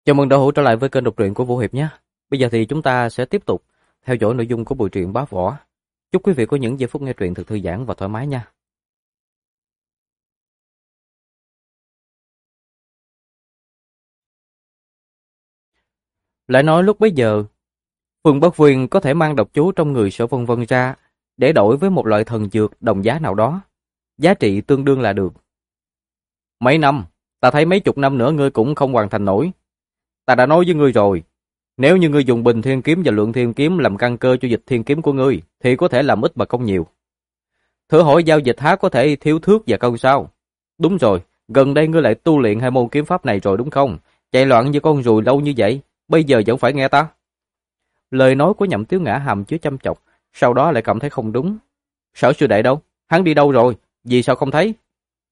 Chào mừng đã hữu trở lại với kênh đọc truyện của Vũ Hiệp nhé. Bây giờ thì chúng ta sẽ tiếp tục theo dõi nội dung của buổi truyện Bá Võ. Chúc quý vị có những giây phút nghe truyện thật thư giãn và thoải mái nha. Lại nói lúc bấy giờ, Phương Bất Nguyên có thể mang độc chú trong người Sở Vân Vân ra để đổi với một loại thần dược đồng giá nào đó. Giá trị tương đương là được. Mấy năm, ta thấy mấy chục năm nữa ngươi cũng không hoàn thành nổi. Ta đã nói với ngươi rồi, nếu như ngươi dùng Bình Thiên Kiếm và Lượng Thiên Kiếm làm căn cơ cho Dịch Thiên Kiếm của ngươi, thì có thể làm ít mà công nhiều. Thử hỏi giao dịch há có thể thiếu thước và công sao? Đúng rồi, gần đây ngươi lại tu luyện hai môn kiếm pháp này rồi đúng không? Chạy loạn như con ruồi lâu như vậy, bây giờ vẫn phải nghe ta. Lời nói của Nhậm Tiếu Ngã hàm chứa chăm chọc, sau đó lại cảm thấy không đúng. Sở sư đệ đâu? Hắn đi đâu rồi? Vì sao không thấy?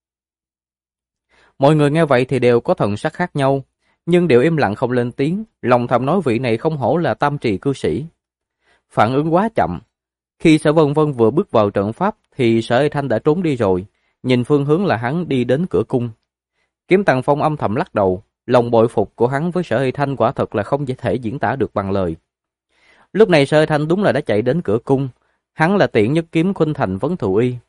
Mọi người nghe vậy thì đều có thần sắc khác nhau, nhưng đều im lặng không lên tiếng, lòng thầm nói vị này không hổ là tam trì cư sĩ. Phản ứng quá chậm. Khi Sở Vân Vân vừa bước vào trận pháp thì Sở Ê Thanh đã trốn đi rồi, nhìn phương hướng là hắn đi đến cửa cung. Kiếm Tàng Phong âm thầm lắc đầu, lòng bội phục của hắn với Sở Ê Thanh quả thật là không thể diễn tả được bằng lời. Lúc này Sở Ê Thanh đúng là đã chạy đến cửa cung, hắn là Tiễn Nhất Kiếm Khuynh Thành Vấn Thù Y.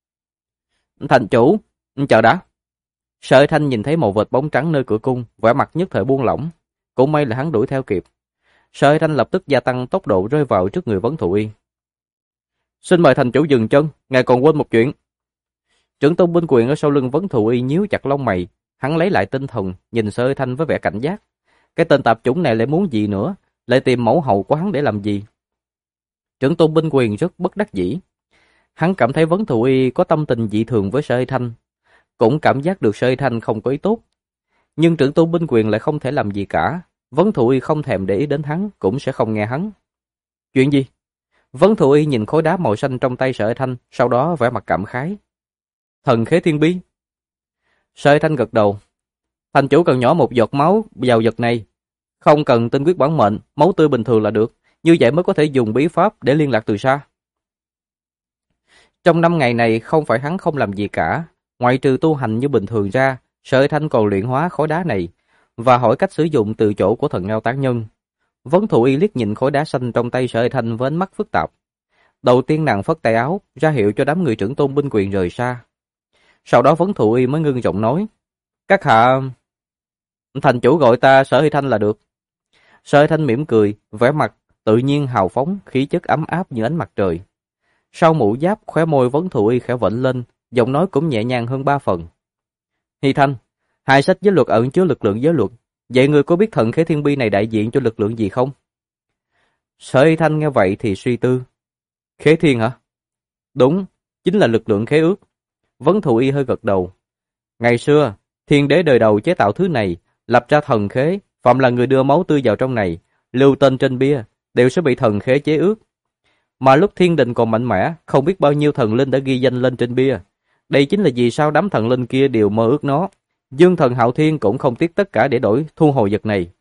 Thành chủ, chờ đã. Sở Ê Thanh nhìn thấy một vệt bóng trắng nơi cửa cung, vẻ mặt nhất thời buông lỏng, cũng may là hắn đuổi theo kịp. Sở Ê Thanh lập tức gia tăng tốc độ rơi vào trước người Vấn Thù Y. Xin mời thành chủ dừng chân, ngài còn quên một chuyện. Trưởng tôn binh quyền ở sau lưng Vấn Thù Y nhíu chặt lông mày, hắn lấy lại tinh thần, nhìn Sở Ê Thanh với vẻ cảnh giác. Cái tên tạp chủng này lại muốn gì nữa, lại tìm mẫu hậu của hắn để làm gì? Trưởng tôn binh quyền rất bất đắc dĩ. Hắn cảm thấy Vấn Thù Y có tâm tình dị thường với Sở Ê Thanh, cũng cảm giác được Sở Ê Thanh không có ý tốt. Nhưng trưởng tôn binh quyền lại không thể làm gì cả, Vấn Thù Y không thèm để ý đến hắn, cũng sẽ không nghe hắn. Chuyện gì? Vấn Thù Y nhìn khối đá màu xanh trong tay Sở Ê Thanh, sau đó vẻ mặt cảm khái. Thần khế thiên bi. Sở Ê Thanh gật đầu. Thành chủ cần nhỏ một giọt máu vào vật này, không cần tinh quyết bản mệnh, máu tươi bình thường là được, như vậy mới có thể dùng bí pháp để liên lạc từ xa. Trong 5 ngày này không phải hắn không làm gì cả, ngoại trừ tu hành như bình thường ra, Sở Ê Thanh còn luyện hóa khối đá này và hỏi cách sử dụng từ chỗ của thần ngao tán nhân. Vấn Thù Y liếc nhìn khối đá xanh trong tay Sở Ê Thanh với ánh mắt phức tạp. Đầu tiên nàng phất tay áo, ra hiệu cho đám người trưởng tôn binh quyền rời xa. Sau đó Vấn Thù Y mới ngưng giọng nói, các hạ... Thành chủ gọi ta Sở Ê Thanh là được. Sở Ê Thanh mỉm cười, vẻ mặt tự nhiên hào phóng, khí chất ấm áp như ánh mặt trời. Sau mũ giáp, khóe môi Vấn Thù Y khẽ vểnh lên, giọng nói cũng nhẹ nhàng hơn 3 phần. Hy Thanh, hai sách giới luật ẩn chứa lực lượng giới luật, vậy ngươi có biết thần khế thiên bi này đại diện cho lực lượng gì không? Sở Hy Thanh nghe vậy thì suy tư. Khế thiên hả? Đúng, chính là lực lượng khế ước. Vấn Thù Y hơi gật đầu. Ngày xưa, thiên đế đời đầu chế tạo thứ này, lập ra thần khế, phạm là người đưa máu tươi vào trong này, lưu tên trên bia, đều sẽ bị thần khế chế ước. Mà lúc thiên đình còn mạnh mẽ, không biết bao nhiêu thần linh đã ghi danh lên trên bia. Đây chính là vì sao đám thần linh kia đều mơ ước nó. Dương thần Hạo Thiên cũng không tiếc tất cả để đổi thu hồi vật này.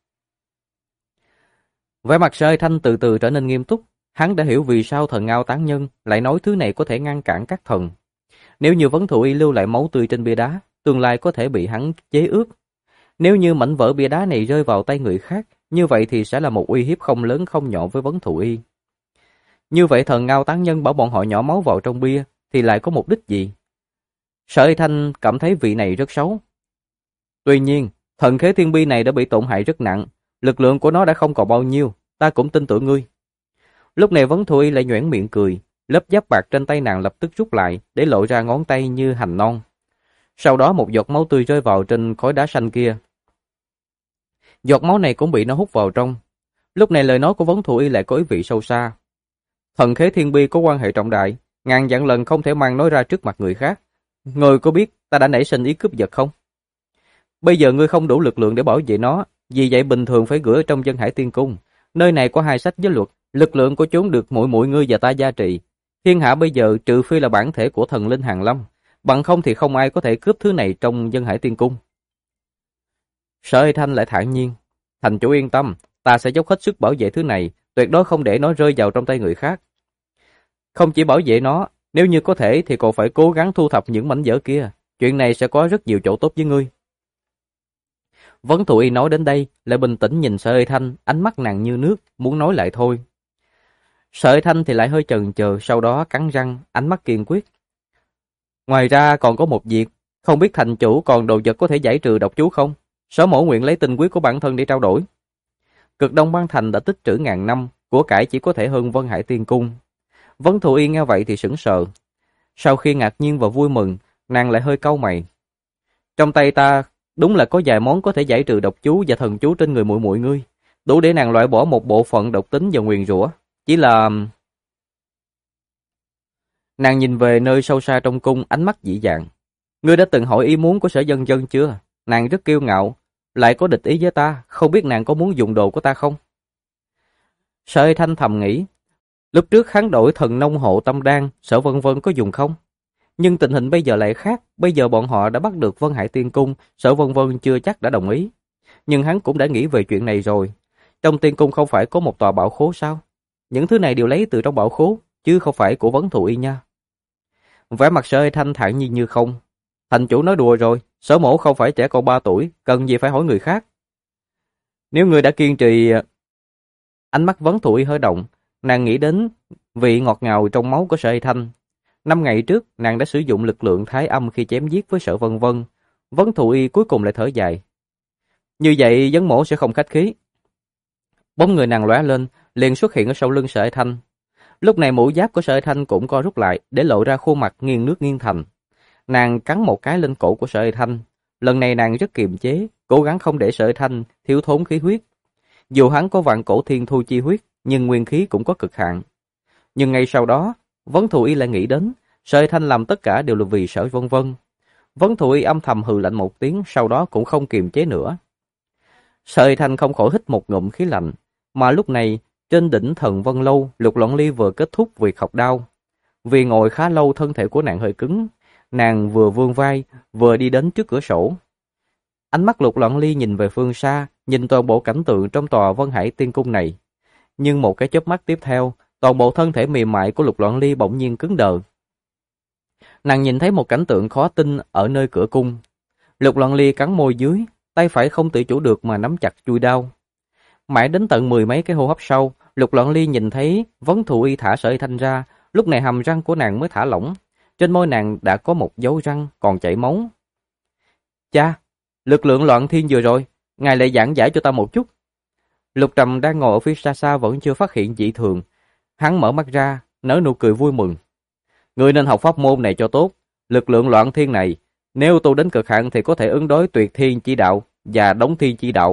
Vẻ mặt Sở Ê Thanh từ từ trở nên nghiêm túc. Hắn đã hiểu vì sao thần ngao tán nhân lại nói thứ này có thể ngăn cản các thần. Nếu như Vấn Thù Y lưu lại máu tươi trên bia đá, tương lai có thể bị hắn chế ước. Nếu như mảnh vỡ bia đá này rơi vào tay người khác, như vậy thì sẽ là một uy hiếp không lớn không nhỏ với Vấn Thù Y. Như vậy thần ngao tán nhân bảo bọn họ nhỏ máu vào trong bia thì lại có mục đích gì? Sở Ê Thanh cảm thấy vị này rất xấu. Tuy nhiên, thần khế thiên bi này đã bị tổn hại rất nặng, lực lượng của nó đã không còn bao nhiêu, ta cũng tin tưởng ngươi. Lúc này Vấn Thù Y lại nhoẻn miệng cười, lớp giáp bạc trên tay nàng lập tức rút lại để lộ ra ngón tay như hành non. Sau đó một giọt máu tươi rơi vào trên khối đá xanh kia. Giọt máu này cũng bị nó hút vào trong. Lúc này lời nói của Vấn Thù Y lại có ý vị sâu xa. Thần khế thiên bi có quan hệ trọng đại, ngàn vạn lần không thể mang nói ra trước mặt người khác. Ngươi có biết ta đã nảy sinh ý cướp giật không? Bây giờ ngươi không đủ lực lượng để bảo vệ nó, vì vậy bình thường phải gửi ở trong Dân Hải Tiên Cung. Nơi này có 2 sách giới luật, lực lượng của chúng được muội muội ngươi và ta gia trì. Thiên hạ bây giờ trừ phi là bản thể của thần linh Hàn Lâm, bằng không thì không ai có thể cướp thứ này trong Dân Hải Tiên Cung. Sở Ê Thanh lại thản nhiên, thành chủ yên tâm, ta sẽ dốc hết sức bảo vệ thứ này, tuyệt đối không để nó rơi vào trong tay người khác. Không chỉ bảo vệ nó, nếu như có thể thì còn phải cố gắng thu thập những mảnh vỡ kia, chuyện này sẽ có rất nhiều chỗ tốt với ngươi. Vấn Thụ Y nói đến đây, lại bình tĩnh nhìn Sở Hơi Thanh, ánh mắt nàng như nước, muốn nói lại thôi. Sở Hơi Thanh thì lại hơi chần chừ, sau đó cắn răng, ánh mắt kiên quyết. Ngoài ra còn có một việc, không biết thành chủ còn đồ vật có thể giải trừ độc chú không? Sở mổ nguyện lấy tinh quyết của bản thân để trao đổi. Cực Đông Băng Thành đã tích trữ ngàn năm, của cải chỉ có thể hơn Vân Hải Tiên Cung. Vấn Thụ Y nghe vậy thì sững sờ. Sau khi ngạc nhiên và vui mừng, nàng lại hơi cau mày. Trong tay ta đúng là có vài món có thể giải trừ độc chú và thần chú trên người muội muội ngươi, đủ để nàng loại bỏ một bộ phận độc tính và nguyền rủa. Chỉ là nàng nhìn về nơi sâu xa trong cung, ánh mắt dịu dàng. Ngươi đã từng hỏi ý muốn của Sở Vân Vân chưa? Nàng rất kiêu ngạo, lại có địch ý với ta, không biết nàng có muốn dùng đồ của ta không? Sở Hơi Thanh thầm nghĩ, lúc trước hắn đổi thần nông hộ tâm đan, Sở Vân Vân có dùng không? Nhưng tình hình bây giờ lại khác, bây giờ bọn họ đã bắt được Vân Hải Tiên Cung, Sở Vân Vân chưa chắc đã đồng ý. Nhưng hắn cũng đã nghĩ về chuyện này rồi. Trong tiên cung không phải có một tòa bảo khố sao? Những thứ này đều lấy từ trong bảo khố, chứ không phải của Vấn Thụ Y nha. Vẻ mặt Sở Hơi Thanh thản nhiên như không. Thành chủ nói đùa rồi, Sở mổ không phải trẻ con 3 tuổi, cần gì phải hỏi người khác. Nếu người đã kiên trì... Ánh mắt Vấn Thụ Y hơi động, nàng nghĩ đến vị ngọt ngào trong máu của Sở Hơi Thanh. 5 ngày trước, nàng đã sử dụng lực lượng thái âm khi chém giết với Sở Vân Vân. Vấn Thụ Y cuối cùng lại thở dài. Như vậy Vấn mổ sẽ không khách khí. Bóng người nàng lóe lên, liền xuất hiện ở sau lưng Sở Hơi Thanh. Lúc này mũ giáp của Sở Hơi Thanh cũng co rút lại, để lộ ra khuôn mặt nghiêng nước nghiêng thành. Nàng cắn một cái lên cổ của Sở Hơi Thanh. Lần này nàng rất kiềm chế, cố gắng không để Sở Hơi Thanh thiếu thốn khí huyết. Dù hắn có vạn cổ thiên thu chi huyết, nhưng nguyên khí cũng có cực hạn. Nhưng ngay sau đó, Vấn Thụ Y lại nghĩ đến, Sở Hơi Thanh làm tất cả đều là vì Sở Vân Vân. Vấn Thụ Y âm thầm hừ lạnh một tiếng, sau đó cũng không kiềm chế nữa. Sở Hơi Thanh không khỏi hít một ngụm khí lạnh, mà lúc này, trên đỉnh Thần Vân Lâu, Lục Loan Ly vừa kết thúc việc học đao. Vì ngồi khá lâu thân thể của nàng hơi cứng, nàng vừa vươn vai, vừa đi đến trước cửa sổ. Ánh mắt Lục Loan Ly nhìn về phương xa, nhìn toàn bộ cảnh tượng trong tòa Vân Hải Tiên Cung này. Nhưng một cái chớp mắt tiếp theo, toàn bộ thân thể mềm mại của Lục Loan Ly bỗng nhiên cứng đờ. Nàng nhìn thấy một cảnh tượng khó tin ở nơi cửa cung. Lục Loan Ly cắn môi dưới, tay phải không tự chủ được mà nắm chặt chuôi đao. Mãi đến tận 10 mấy cái hô hấp sau, Lục Loan Ly nhìn thấy Vấn Thụ Y thả Sở Hơi Thanh ra, lúc này hàm răng của nàng mới thả lỏng. Trên môi nàng đã có một dấu răng còn chảy máu. Cha, lực lượng loạn thiên vừa rồi, ngài lại giảng giải cho ta một chút. Lục Trầm đang ngồi ở phía xa xa vẫn chưa phát hiện dị thường. Hắn mở mắt ra, nở nụ cười vui mừng. Ngươi nên học pháp môn này cho tốt. Lực lượng loạn thiên này, nếu tu đến cực hạn thì có thể ứng đối tuyệt thiên chi đạo và đống thiên chi đạo.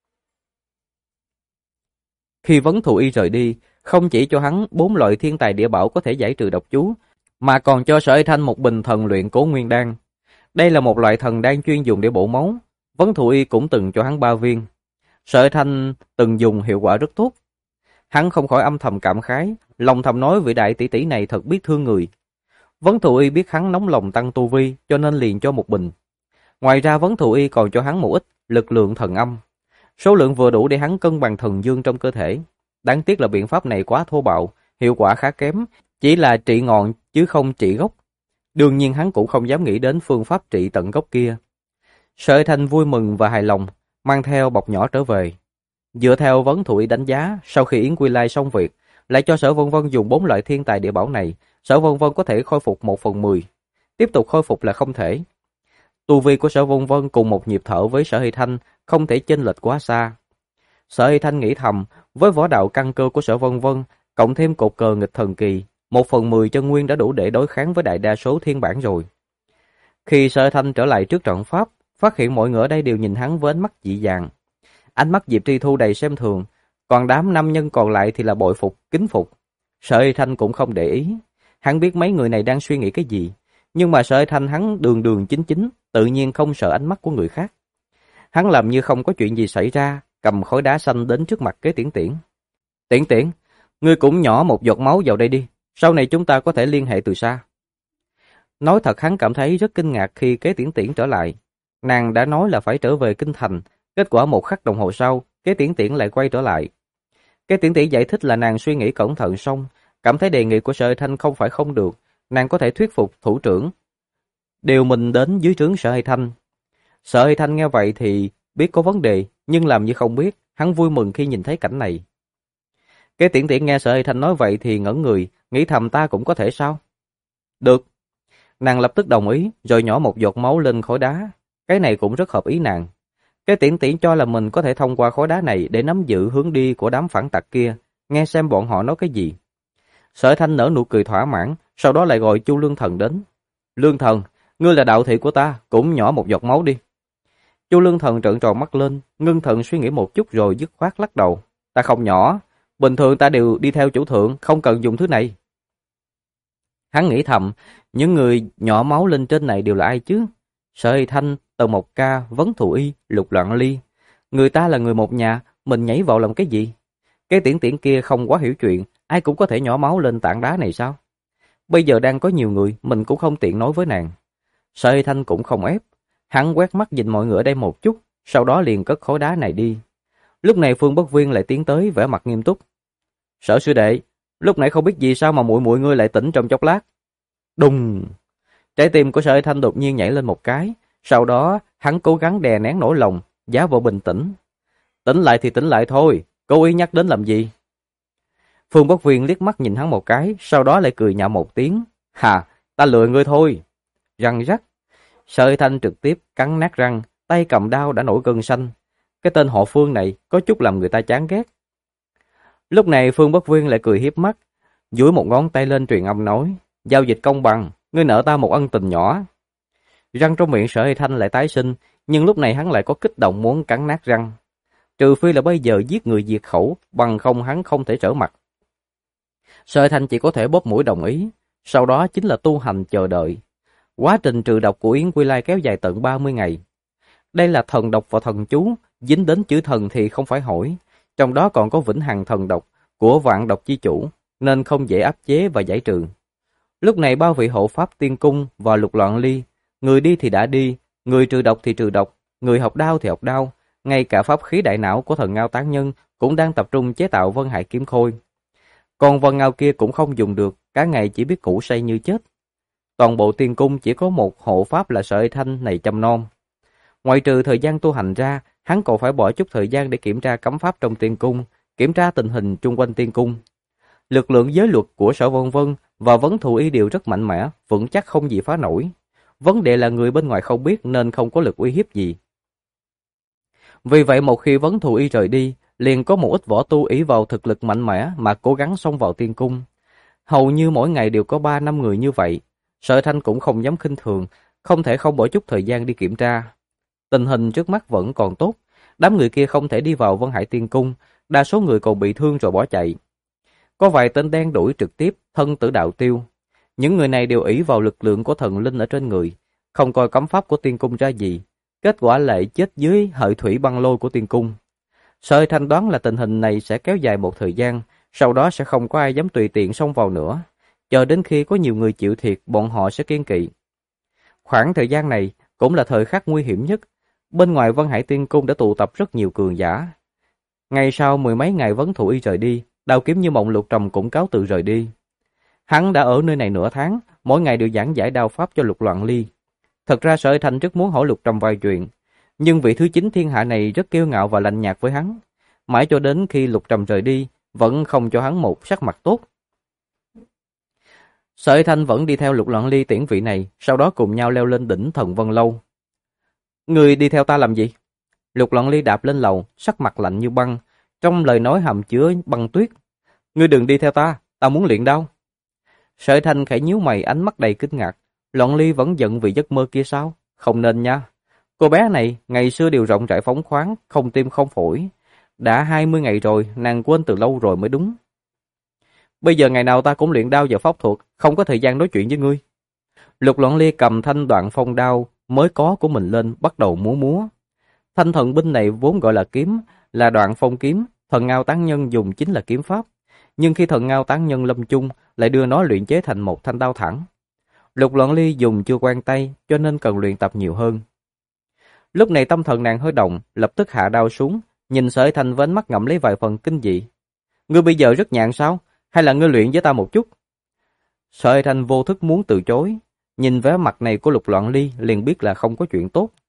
Khi Vấn Thụ Y rời đi, không chỉ cho hắn 4 loại thiên tài địa bảo có thể giải trừ độc chú, mà còn cho Sở Hơi Thanh một bình thần luyện Cố Nguyên Đan. Đây là một loại thần đan chuyên dùng để bổ máu. Vấn Thụ Y cũng từng cho hắn 3 viên. Sở Hơi Thanh từng dùng hiệu quả rất tốt. Hắn không khỏi âm thầm cảm khái, lòng thầm nói vị đại tỷ tỷ này thật biết thương người. Vấn Thụ Y biết hắn nóng lòng tăng tu vi, cho nên liền cho một bình. Ngoài ra Vấn Thụ Y còn cho hắn một ít lực lượng thần âm. Số lượng vừa đủ để hắn cân bằng thần dương trong cơ thể. Đáng tiếc là biện pháp này quá thô bạo, hiệu quả khá kém, chỉ là trị ngọn chứ không trị gốc. Đương nhiên hắn cũng không dám nghĩ đến phương pháp trị tận gốc kia. Sở Hơi Thanh vui mừng và hài lòng, mang theo bọc nhỏ trở về. Dựa theo Vấn Thụ Y đánh giá, sau khi Yến Quy Lai xong việc, lại cho Sở Vân Vân dùng 4 loại thiên tài địa bảo này, Sở Vân Vân có thể khôi phục 1/10. Tiếp tục khôi phục là không thể. Tu vi của Sở Vân Vân cùng một nhịp thở với Sở Hơi Thanh, không thể chênh lệch quá xa. Sở Hơi Thanh nghĩ thầm, với võ đạo căn cơ của Sở Vân Vân, cộng thêm cột cờ nghịch thần kỳ, 1/10 chân nguyên đã đủ để đối kháng với đại đa số thiên bản rồi. Khi Sở Hơi Thanh trở lại trước trận pháp, phát hiện mọi người ở đây đều nhìn hắn với ánh mắt dị dạng. Ánh mắt Diệp Tri Thu đầy xem thường, còn đám nam nhân còn lại thì là bội phục, kính phục. Sở Hơi Thanh cũng không để ý, hắn biết mấy người này đang suy nghĩ cái gì, nhưng mà Sở Hơi Thanh hắn đường đường chính chính, tự nhiên không sợ ánh mắt của người khác. Hắn làm như không có chuyện gì xảy ra, cầm khối đá xanh đến trước mặt Kế Tiễn Tiễn. Tiễn Tiễn, ngươi cũng nhỏ một giọt máu vào đây đi, sau này chúng ta có thể liên hệ từ xa. Nói thật hắn cảm thấy rất kinh ngạc khi Kế Tiễn Tiễn trở lại. Nàng đã nói là phải trở về kinh thành, kết quả một khắc đồng hồ sau, Kế Tiễn Tiễn lại quay trở lại. Kế Tiễn Tiễn giải thích là nàng suy nghĩ cẩn thận xong, cảm thấy đề nghị của Sở Hơi Thanh không phải không được, nàng có thể thuyết phục thủ trưởng điều mình đến dưới trướng Sở Hơi Thanh. Sở Hơi Thanh nghe vậy thì biết có vấn đề, nhưng làm như không biết, hắn vui mừng khi nhìn thấy cảnh này. Cái Tiễn Tiễn nghe Sở Hy Thanh nói vậy thì ngẩn người, nghĩ thầm ta cũng có thể sao? Được. Nàng lập tức đồng ý, rồi nhỏ một giọt máu lên khối đá. Cái này cũng rất hợp ý nàng. Cái Tiễn Tiễn cho là mình có thể thông qua khối đá này để nắm giữ hướng đi của đám phản tặc kia, nghe xem bọn họ nói cái gì. Sở Hy Thanh nở nụ cười thỏa mãn, sau đó lại gọi Chu Lương Thần đến. Lương Thần, ngươi là đạo thị của ta, cũng nhỏ một giọt máu đi. Chu Lương Thần trợn tròn mắt lên, ngưng thần suy nghĩ một chút rồi dứt khoát lắc đầu. Ta không nhỏ, bình thường ta đều đi theo chủ thượng, không cần dùng thứ này. Hắn nghĩ thầm, những người nhỏ máu lên trên này đều là ai chứ? Sở Hy Thanh, Tần Mộc Ca, Vấn Thù Y, Lục Loạn Ly. Người ta là người một nhà, mình nhảy vào làm cái gì? Cái Tiễn Tiễn kia không quá hiểu chuyện, ai cũng có thể nhỏ máu lên tảng đá này sao? Bây giờ đang có nhiều người, mình cũng không tiện nói với nàng. Sở Hy Thanh cũng không ép. Hắn quét mắt nhìn mọi người ở đây một chút, sau đó liền cất khối đá này đi. Lúc này Phương Bất Viên lại tiến tới vẻ mặt nghiêm túc. Sở sư đệ, lúc nãy không biết gì sao mà muội muội ngươi lại tỉnh trong chốc lát. Đùng! Trái tim của Sở Hy Thanh đột nhiên nhảy lên một cái, sau đó hắn cố gắng đè nén nỗi lòng, giả vờ bình tĩnh. Tỉnh lại thì tỉnh lại thôi, cố ý nhắc đến làm gì? Phương Bất Viên liếc mắt nhìn hắn một cái, sau đó lại cười nhạo một tiếng. Hà, ta lừa ngươi thôi. Răng rắc. Sở Hy Thanh trực tiếp cắn nát răng, tay cầm đao đã nổi gân xanh. Cái tên họ Phương này có chút làm người ta chán ghét. Lúc này Phương Bất Viên lại cười hiếp mắt, duỗi một ngón tay lên truyền âm nói, giao dịch công bằng, ngươi nợ ta một ân tình nhỏ. Răng trong miệng Sở Hy Thanh lại tái sinh, nhưng lúc này hắn lại có kích động muốn cắn nát răng. Trừ phi là bây giờ giết người diệt khẩu, bằng không hắn không thể trở mặt. Sở Hy Thanh chỉ có thể bóp mũi đồng ý, sau đó chính là tu hành chờ đợi. Quá trình trừ độc của Yến Quy Lai kéo dài tận 30 ngày. Đây là thần độc và thần chú, dính đến chữ thần thì không phải hỏi. Trong đó còn có vĩnh hằng thần độc của vạn độc chi chủ, nên không dễ áp chế và giải trừ. Lúc này bao vị hộ pháp Tiên Cung và Lục Loạn Ly, người đi thì đã đi, người trừ độc thì trừ độc, người học đao thì học đao, ngay cả pháp khí đại não của thần Ngao Tán Nhân cũng đang tập trung chế tạo Vân Hải Kiếm Khôi. Còn Vân Ngao kia cũng không dùng được, cả ngày chỉ biết ngủ say như chết. Toàn bộ Tiên Cung chỉ có một hộ pháp là Sở Hy Thanh này chăm nom. Ngoại trừ thời gian tu hành ra, hắn còn phải bỏ chút thời gian để kiểm tra cấm pháp trong Tiên Cung, kiểm tra tình hình chung quanh Tiên Cung. Lực lượng giới luật của Sở Vân Vân và Vấn Thù Y đều rất mạnh mẽ, vững chắc không gì phá nổi. Vấn đề là người bên ngoài không biết nên không có lực uy hiếp gì. Vì vậy một khi Vấn Thù Y rời đi, liền có một ít võ tu ỷ vào thực lực mạnh mẽ mà cố gắng xông vào Tiên Cung. Hầu như mỗi ngày đều có 3-5 người như vậy. Sở Thanh cũng không dám khinh thường, không thể không bỏ chút thời gian đi kiểm tra. Tình hình trước mắt vẫn còn tốt, đám người kia không thể đi vào Vân Hải Tiên Cung, đa số người còn bị thương rồi bỏ chạy. Có vài tên đen đuổi trực tiếp, thân tử đạo tiêu. Những người này đều ỷ vào lực lượng của thần linh ở trên người, không coi cấm pháp của Tiên Cung ra gì, kết quả lại chết dưới hợi thủy băng lôi của Tiên Cung. Sở Thanh đoán là tình hình này sẽ kéo dài một thời gian, sau đó sẽ không có ai dám tùy tiện xông vào nữa. Chờ đến khi có nhiều người chịu thiệt, bọn họ sẽ kiên kỵ. Khoảng thời gian này cũng là thời khắc nguy hiểm nhất. Bên ngoài Vân Hải Tiên Cung đã tụ tập rất nhiều cường giả. Ngày sau mười mấy ngày Vấn Thù Y rời đi, Đao Kiếm Như Mộng Lục Trầm cũng cáo từ rời đi. Hắn đã ở nơi này nửa tháng, mỗi ngày đều giảng giải đao pháp cho Lục Loạn Ly. Thật ra Sở Thanh rất muốn hỏi Lục Trầm vài chuyện, nhưng vị thứ 9 thiên hạ này rất kiêu ngạo và lạnh nhạt với hắn. Mãi cho đến khi Lục Trầm rời đi, vẫn không cho hắn một sắc mặt tốt. Sở Thanh vẫn đi theo Lục Loạn Ly tiễn vị này, sau đó cùng nhau leo lên đỉnh Thần Vân Lâu. Người đi theo ta làm gì? Lục Loạn Ly đạp lên lầu, sắc mặt lạnh như băng, trong lời nói hàm chứa băng tuyết. Ngươi đừng đi theo ta, ta muốn luyện đao. Sở Thanh khẽ nhíu mày, ánh mắt đầy kinh ngạc. Loạn Ly vẫn giận vì giấc mơ kia sao? Không nên nha. Cô bé này ngày xưa đều rộng rãi phóng khoáng, không tim không phổi. Đã 20 ngày rồi, nàng quên từ lâu rồi mới đúng. Bây giờ ngày nào ta cũng luyện đao và pháp thuật, không có thời gian nói chuyện với ngươi. Lục Loạn Ly cầm thanh đoạn phong đao mới có của mình lên, bắt đầu múa. Thanh thần binh này vốn gọi là kiếm, là đoạn phong kiếm, thần Ngao Tán Nhân dùng chính là kiếm pháp. Nhưng khi thần Ngao Tán Nhân lâm chung, lại đưa nó luyện chế thành một thanh đao thẳng. Lục Loạn Ly dùng chưa quen tay, cho nên cần luyện tập nhiều hơn. Lúc này tâm thần nàng hơi động, lập tức hạ đao xuống, nhìn Sở Thanh với ánh mắt ngậm lấy vài phần kinh dị. Ngươi bây giờ rất nhàn sao? Hay là ngươi luyện với ta một chút? Sở Thanh vô thức muốn từ chối, nhìn vẻ mặt này của Lục Loạn Ly liền biết là không có chuyện tốt.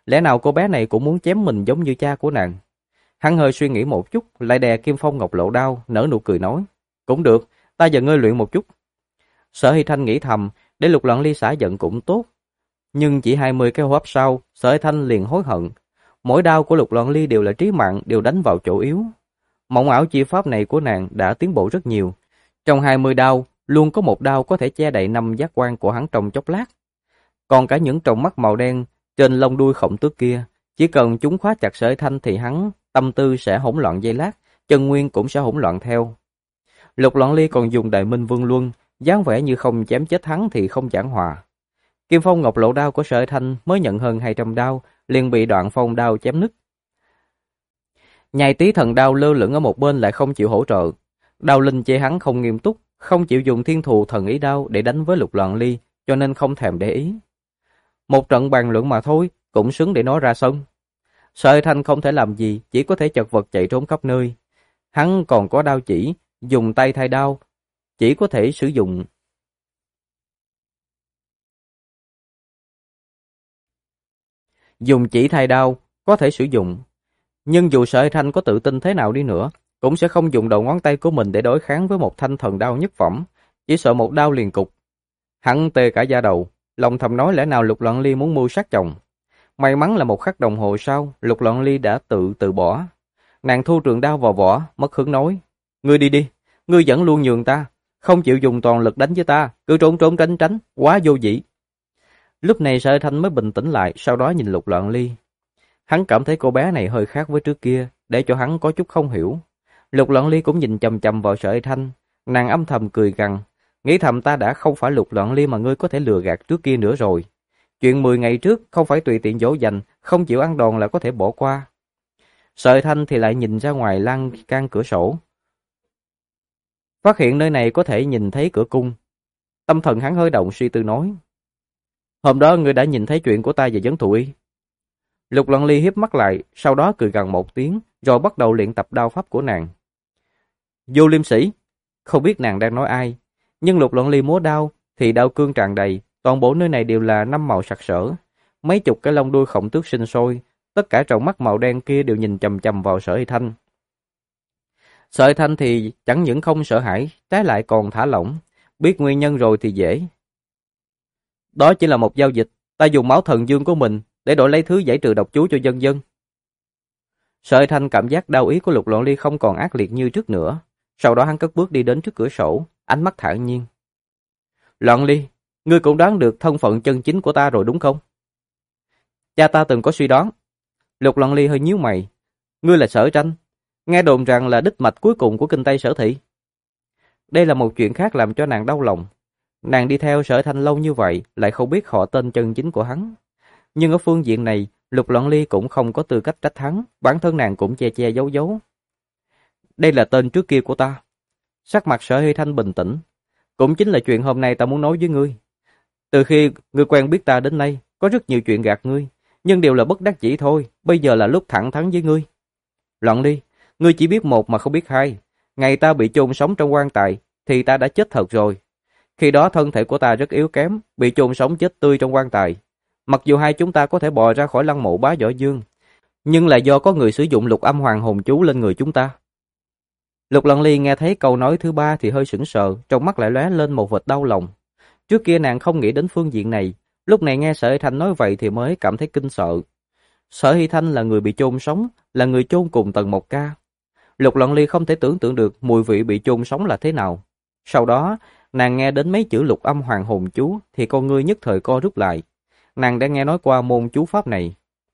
Lẽ nào cô bé này cũng muốn chém mình giống như cha của nàng? Hắn hơi suy nghĩ một chút, lại đè Kim Phong Ngọc Lộ đao, nở nụ cười nói. Cũng được, ta giờ ngươi luyện một chút. Sở Hy Thanh nghĩ thầm, để Lục Loạn Ly xả giận cũng tốt. Nhưng chỉ 20 cái hô hấp sau, Sở Hy Thanh liền hối hận. Mỗi đao của Lục Loạn Ly đều là trí mạng, đều đánh vào chỗ yếu. Mộng ảo chi pháp này của nàng đã tiến bộ rất nhiều. Trong 20 đao, luôn có một đao có thể che đậy 5 giác quan của hắn trong chốc lát. Còn cả những tròng mắt màu đen trên lông đuôi khổng tước kia, chỉ cần chúng khóa chặt Sở Hy Thanh thì hắn tâm tư sẽ hỗn loạn giây lát, chân nguyên cũng sẽ hỗn loạn theo. Lục Loạn Ly còn dùng Đại Minh Vương Luân, dáng vẻ như không chém chết hắn thì không giảng hòa. Kim Phong Ngọc Lộ đao của Sở Hy Thanh mới nhận hơn 200 đao, liền bị Đoạn Phong đao chém nứt. Nhai Tí Thần đao lơ lửng ở một bên lại không chịu hỗ trợ. Đao linh chê hắn không nghiêm túc, không chịu dùng Thiên Thù Thần Ý đao để đánh với Lục Loạn Ly, cho nên không thèm để ý. Một trận bàn luận mà thôi, cũng xứng để nó ra sân. Sở Hy Thanh không thể làm gì, chỉ có thể chật vật chạy trốn khắp nơi. Hắn còn có đao chỉ, dùng tay thay đao, chỉ có thể sử dụng. Dùng chỉ thay đao, có thể sử dụng. Nhưng dù Sở Hy Thanh có tự tin thế nào đi nữa, cũng sẽ không dùng đầu ngón tay của mình để đối kháng với một thanh thần đao nhất phẩm, chỉ sợ một đao liền cục. Hắn tê cả da đầu, lòng thầm nói lẽ nào Lục Loạn Ly muốn mưu sát chồng. May mắn là một khắc đồng hồ sau, Lục Loạn Ly đã từ bỏ. Nàng thu trường đao vào vỏ, mất hứng nói. Ngươi đi đi, ngươi vẫn luôn nhường ta, không chịu dùng toàn lực đánh với ta, cứ trốn trốn tránh tránh, quá vô vị. Lúc này Sở Hy Thanh mới bình tĩnh lại, sau đó nhìn Lục Loạn Ly. Hắn cảm thấy cô bé này hơi khác với trước kia, để cho hắn có chút không hiểu. Lục Loạn Ly cũng nhìn chằm chằm vào Sở Hy Thanh, nàng âm thầm cười gằn, nghĩ thầm ta đã không phải Lục Loạn Ly mà ngươi có thể lừa gạt trước kia nữa rồi. Chuyện 10 ngày trước không phải tùy tiện dỗ dành, không chịu ăn đòn là có thể bỏ qua. Sở Hy Thanh thì lại nhìn ra ngoài lan can cửa sổ. Phát hiện nơi này có thể nhìn thấy cửa cung. Tâm thần hắn hơi động suy tư nói. Hôm đó ngươi đã nhìn thấy chuyện của ta về Vấn Thụ Y. Lục Loạn Ly hiếp mắt lại, sau đó cười gằn một tiếng, rồi bắt đầu luyện tập đao pháp của nàng. Vô Liêm Sĩ! Không biết nàng đang nói ai, nhưng Lục Loạn Ly múa đao thì đao cương tràn đầy, toàn bộ nơi này đều là 5 màu sặc sỡ. Mấy chục cái lông đuôi khổng tước sinh sôi, tất cả tròng mắt màu đen kia đều nhìn chằm chằm vào Sở Hy Thanh. Sở Hy Thanh thì chẳng những không sợ hãi, trái lại còn thả lỏng, biết nguyên nhân rồi thì dễ. Đó chỉ là một giao dịch, ta dùng máu thần dương của mình để đổi lấy thứ giải trừ độc chú cho dân dân. Sở Hy Thanh cảm giác đau ý của Lục Loạn Ly không còn ác liệt như trước nữa, sau đó hắn cất bước đi đến trước cửa sổ, ánh mắt thản nhiên. Loạn Ly, ngươi cũng đoán được thân phận chân chính của ta rồi đúng không? Cha ta từng có suy đoán. Lục Loạn Ly hơi nhíu mày. Ngươi là Sở Tranh, nghe đồn rằng là đích mạch cuối cùng của kinh Tây Sở Thị. Đây là một chuyện khác làm cho nàng đau lòng. Nàng đi theo Sở Thanh lâu như vậy, lại không biết họ tên chân chính của hắn. Nhưng ở phương diện này, Lục Loạn Ly cũng không có tư cách trách hắn, bản thân nàng cũng che che giấu giấu. Đây là tên trước kia của ta. Sắc mặt Sở Hy Thanh bình tĩnh. Cũng chính là chuyện hôm nay ta muốn nói với ngươi. Từ khi ngươi quen biết ta đến nay, có rất nhiều chuyện gạt ngươi, nhưng đều là bất đắc dĩ thôi, bây giờ là lúc thẳng thắn với ngươi. Loạn Ly, ngươi chỉ biết một mà không biết hai. Ngày ta bị chôn sống trong quan tài, thì ta đã chết thật rồi. Khi đó thân thể của ta rất yếu kém, bị chôn sống chết tươi trong quan tài. Mặc dù hai chúng ta có thể bò ra khỏi lăng mộ Bá Võ Dương, nhưng là do có người sử dụng Lục Âm Hoàng hồn chú lên người chúng ta. Lục Loạn Ly nghe thấy câu nói thứ ba thì hơi sững sờ, trong mắt lại lóe lên một vệt đau lòng. Trước kia nàng không nghĩ đến phương diện này, lúc này nghe Sở Hy Thanh nói vậy thì mới cảm thấy kinh sợ. Sở Hy Thanh là người bị chôn sống, là người chôn cùng Tần Mộc Ca. Lục Loạn Ly không thể tưởng tượng được mùi vị bị chôn sống là thế nào. Sau đó, nàng nghe đến mấy chữ Lục Âm Hoàng hồn chú thì con ngươi nhất thời co rút lại. Nàng đã nghe nói qua môn chú pháp này.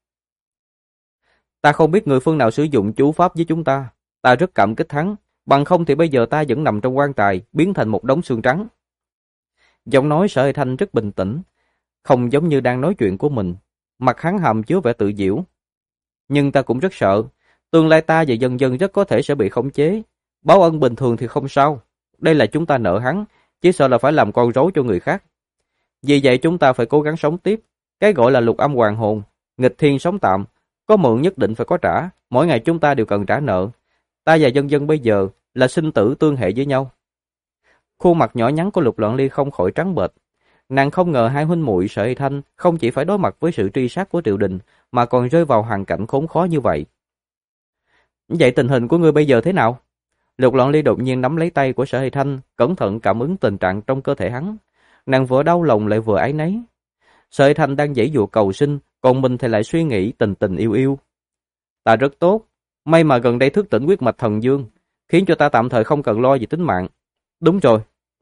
Ta không biết người phương nào sử dụng chú pháp với chúng ta. Ta rất cảm kích hắn, bằng không thì bây giờ ta vẫn nằm trong quan tài, biến thành một đống xương trắng. Giọng nói Sở Hy Thanh rất bình tĩnh, không giống như đang nói chuyện của mình. Mặt hắn hàm chứa vẻ tự giễu. Nhưng ta cũng rất sợ, tương lai ta và dần dần rất có thể sẽ bị khống chế. Báo ân bình thường thì không sao, đây là chúng ta nợ hắn, chỉ sợ là phải làm con rối cho người khác. Vì vậy chúng ta phải cố gắng sống tiếp. Cái gọi là Lục Âm Hoàng hồn, nghịch thiên sống tạm, có mượn nhất định phải có trả, mỗi ngày chúng ta đều cần trả nợ. Ta và dân dân bây giờ là sinh tử tương hệ với nhau. Khuôn mặt nhỏ nhắn của Lục Loạn Ly không khỏi trắng bệch. Nàng không ngờ hai huynh muội Sở Hy Thanh không chỉ phải đối mặt với sự truy sát của triều đình, mà còn rơi vào hoàn cảnh khốn khó như vậy. Vậy tình hình của ngươi bây giờ thế nào? Lục Loan Ly đột nhiên nắm lấy tay của Sở Hy Thanh, cẩn thận cảm ứng tình trạng trong cơ thể hắn. Nàng vừa đau lòng lại vừa áy náy. Sở Hy Thanh đang giãy giụa cầu sinh, còn mình thì lại suy nghĩ tình tình yêu yêu. Ta rất tốt, may mà gần đây thức tỉnh huyết mạch thần dương, khiến cho ta tạm thời không cần lo về tính mạng. Đúng rồi.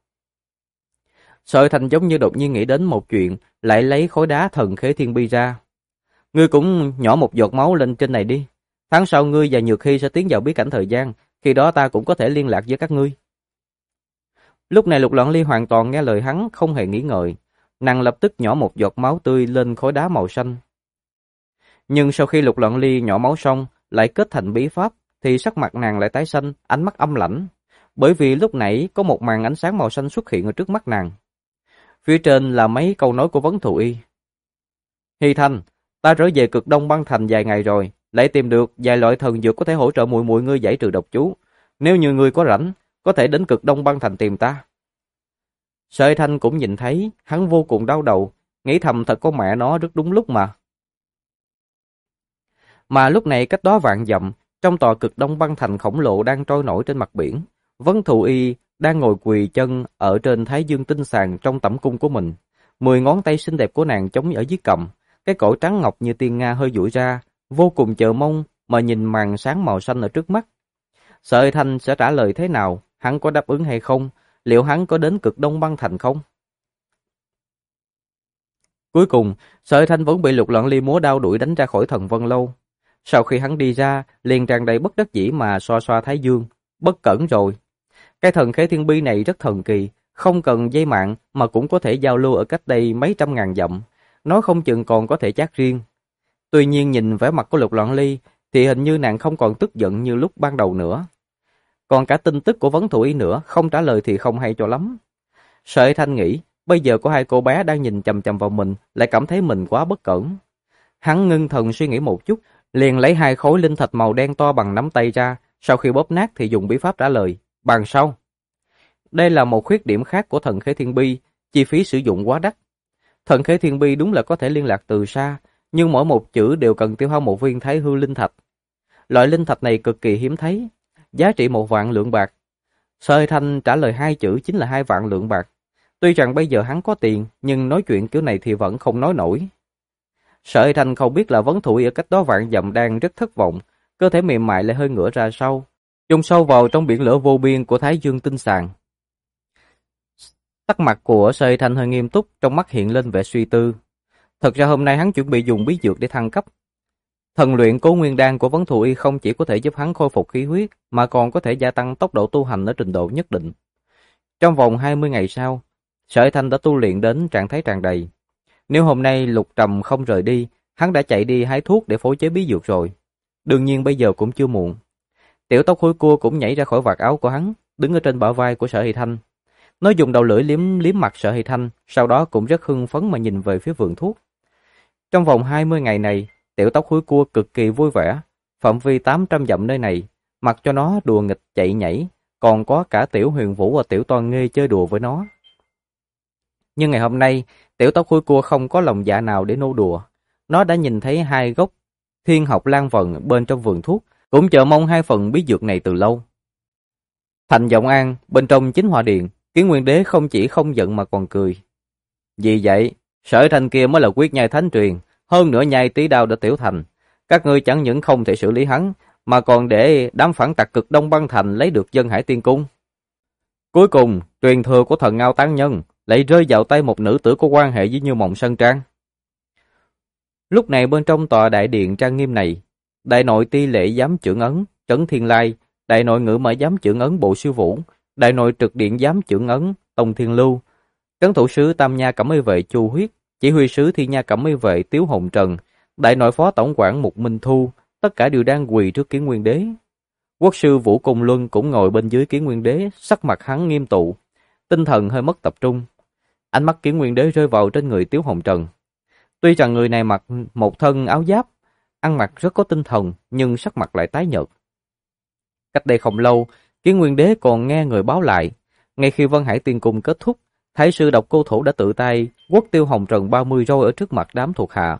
Sở Hy Thanh giống như đột nhiên nghĩ đến một chuyện, lại lấy khối đá thần khế thiên bi ra. Ngươi cũng nhỏ một giọt máu lên trên này đi. Tháng sau ngươi và Nhược Hy sẽ tiến vào bí cảnh thời gian, khi đó ta cũng có thể liên lạc với các ngươi. Lúc này Lục Loan Ly hoàn toàn nghe lời hắn, không hề nghĩ ngợi. Nàng lập tức nhỏ một giọt máu tươi lên khối đá màu xanh. Nhưng sau khi Lục Loan Ly nhỏ máu xong, lại kết thành bí pháp, thì sắc mặt nàng lại tái xanh, ánh mắt âm lãnh. Bởi vì lúc nãy có một màn ánh sáng màu xanh xuất hiện ở trước mắt nàng. Phía trên là mấy câu nói của Vấn Thù Y. Hy Thanh, ta trở về Cực Đông Băng Thành vài ngày rồi, lại tìm được vài loại thần dược có thể hỗ trợ muội muội ngươi giải trừ độc chú. Nếu như ngươi có rảnh, có thể đến Cực Đông Băng Thành tìm ta. Sở Hy Thanh cũng nhìn thấy, hắn vô cùng đau đầu, nghĩ thầm thật có mẹ nó rất đúng lúc mà. Mà lúc này cách đó vạn dặm, trong tòa Cực Đông Băng Thành khổng lồ đang trôi nổi trên mặt biển, Vấn Thù Y đang ngồi quỳ chân ở trên Thái Dương tinh sàng trong tẩm cung của mình. 10 ngón tay xinh đẹp của nàng chống ở dưới cầm, cái cổ trắng ngọc như tiên nga hơi duỗi ra, vô cùng chờ mong mà nhìn màn sáng màu xanh ở trước mắt. Sở Hy Thanh sẽ trả lời thế nào, hắn có đáp ứng hay không, liệu hắn có đến Cực Đông Băng Thành không? Cuối cùng, Sở Hy Thanh vẫn bị Lục Loan Ly múa đao đuổi đánh ra khỏi Thần Vân Lâu. Sau khi hắn đi ra, liền tràn đầy bất đắc dĩ mà xoa xoa thái dương, bất cẩn rồi. Cái thần khế thiên bi này rất thần kỳ, không cần dây mạng mà cũng có thể giao lưu ở cách đây mấy trăm ngàn dặm, nói không chừng còn có thể chat riêng. Tuy nhiên nhìn vẻ mặt của Lục Loan Ly thì hình như nàng không còn tức giận như lúc ban đầu nữa. Còn cả tin tức của Vấn Thù Y nữa, không trả lời thì không hay cho lắm. Sở Hy Thanh nghĩ, bây giờ có hai cô bé đang nhìn chằm chằm vào mình, lại cảm thấy mình quá bất cẩn. Hắn ngưng thần suy nghĩ một chút, liền lấy hai khối linh thạch màu đen to bằng nắm tay ra, sau khi bóp nát thì dùng bí pháp trả lời, bàn sau. Đây là một khuyết điểm khác của thần khế thiên bi, chi phí sử dụng quá đắt. Thần khế thiên bi đúng là có thể liên lạc từ xa, nhưng mỗi một chữ đều cần tiêu hao một viên thái hư linh thạch. Loại linh thạch này cực kỳ hiếm thấy, giá trị 1 vạn lượng bạc. Sở Hy Thanh trả lời 2 chữ chính là 2 vạn lượng bạc. Tuy rằng bây giờ hắn có tiền, nhưng nói chuyện kiểu này thì vẫn không nói nổi. Sở Hy Thanh không biết là Vấn Thù Y ở cách đó vạn dặm đang rất thất vọng, cơ thể mềm mại lại hơi ngửa ra sau, chôn sâu vào trong biển lửa vô biên của Thái Dương tinh sàng. Sắc mặt của Sở Hy Thanh hơi nghiêm túc, trong mắt hiện lên vẻ suy tư. Thật ra hôm nay hắn chuẩn bị dùng bí dược để thăng cấp. Thần luyện Cố Nguyên Đan của Vấn Thù Y không chỉ có thể giúp hắn khôi phục khí huyết, mà còn có thể gia tăng tốc độ tu hành ở trình độ nhất định. Trong vòng 20 ngày sau, Sở Hy Thanh đã tu luyện đến trạng thái tràn đầy. Nếu hôm nay Lục Trầm không rời đi, hắn đã chạy đi hái thuốc để phối chế bí dược rồi. Đương nhiên bây giờ cũng chưa muộn. Tiểu Tóc Hôi Cua cũng nhảy ra khỏi vạt áo của hắn, đứng ở trên bả vai của Sở Hy Thanh. Nó dùng đầu lưỡi liếm liếm mặt Sở Hy Thanh, sau đó cũng rất hưng phấn mà nhìn về phía vườn thuốc. Trong vòng 20 ngày này, Tiểu Tóc Hôi Cua cực kỳ vui vẻ, phạm vi 800 dặm nơi này, mặc cho nó đùa nghịch chạy nhảy, còn có cả Tiểu Huyền Vũ và Tiểu Toan Nghê chơi đùa với nó. Nhưng ngày hôm nay, Tiểu Tóc Hôi Cua không có lòng dạ nào để nô đùa. Nó đã nhìn thấy 2 gốc thiên học lan vần bên trong vườn thuốc, cũng chờ mong 2 phần bí dược này từ lâu. Thành Vọng An, bên trong Chính Hòa Điện, Kiến Nguyên Đế không chỉ không giận mà còn cười. Vì vậy, Sở Thanh kia mới là quyết nhai thánh truyền, hơn nữa nhai tí đao đã tiểu thành. Các ngươi chẳng những không thể xử lý hắn, mà còn để đám phản tặc Cực Đông Băng Thành lấy được Dân Hải Tiên Cung. Cuối cùng, truyền thừa của thần Ngao Tán Nhân lại rơi vào tay một nữ tử có quan hệ với Như Mộng Sơn Trang. Lúc này bên trong tòa đại điện trang nghiêm này, đại nội ti lễ giám trưởng ấn Trấn Thiên Lai, đại nội ngự mã giám trưởng ấn Bộ Sư Vũ, đại nội trực điện giám trưởng ấn Tông Thiên Lưu, trấn thủ sứ Tam Nha Cẩm Y vệ Chu Huyết, chỉ huy sứ Thiên Nha Cẩm Y vệ Tiếu Hồng Trần, đại nội phó tổng quản Mục Minh Thu, tất cả đều đang quỳ trước Kiến Nguyên Đế. Quốc sư Vũ Công Luân cũng ngồi bên dưới Kiến Nguyên Đế, sắc mặt hắn nghiêm tụ, tinh thần hơi mất tập trung. Ánh mắt Kiến Nguyên Đế rơi vào trên người Tiếu Hồng Trần. Tuy rằng người này mặc một thân áo giáp, ăn mặc rất có tinh thần, nhưng sắc mặt lại tái nhợt. Cách đây không lâu, Kiến Nguyên Đế còn nghe người báo lại, ngay khi Vân Hải Tiên Cung kết thúc, Thái sư Độc Cô Thủ đã tự tay quất Tiêu Hồng Trần 30 roi ở trước mặt đám thuộc hạ.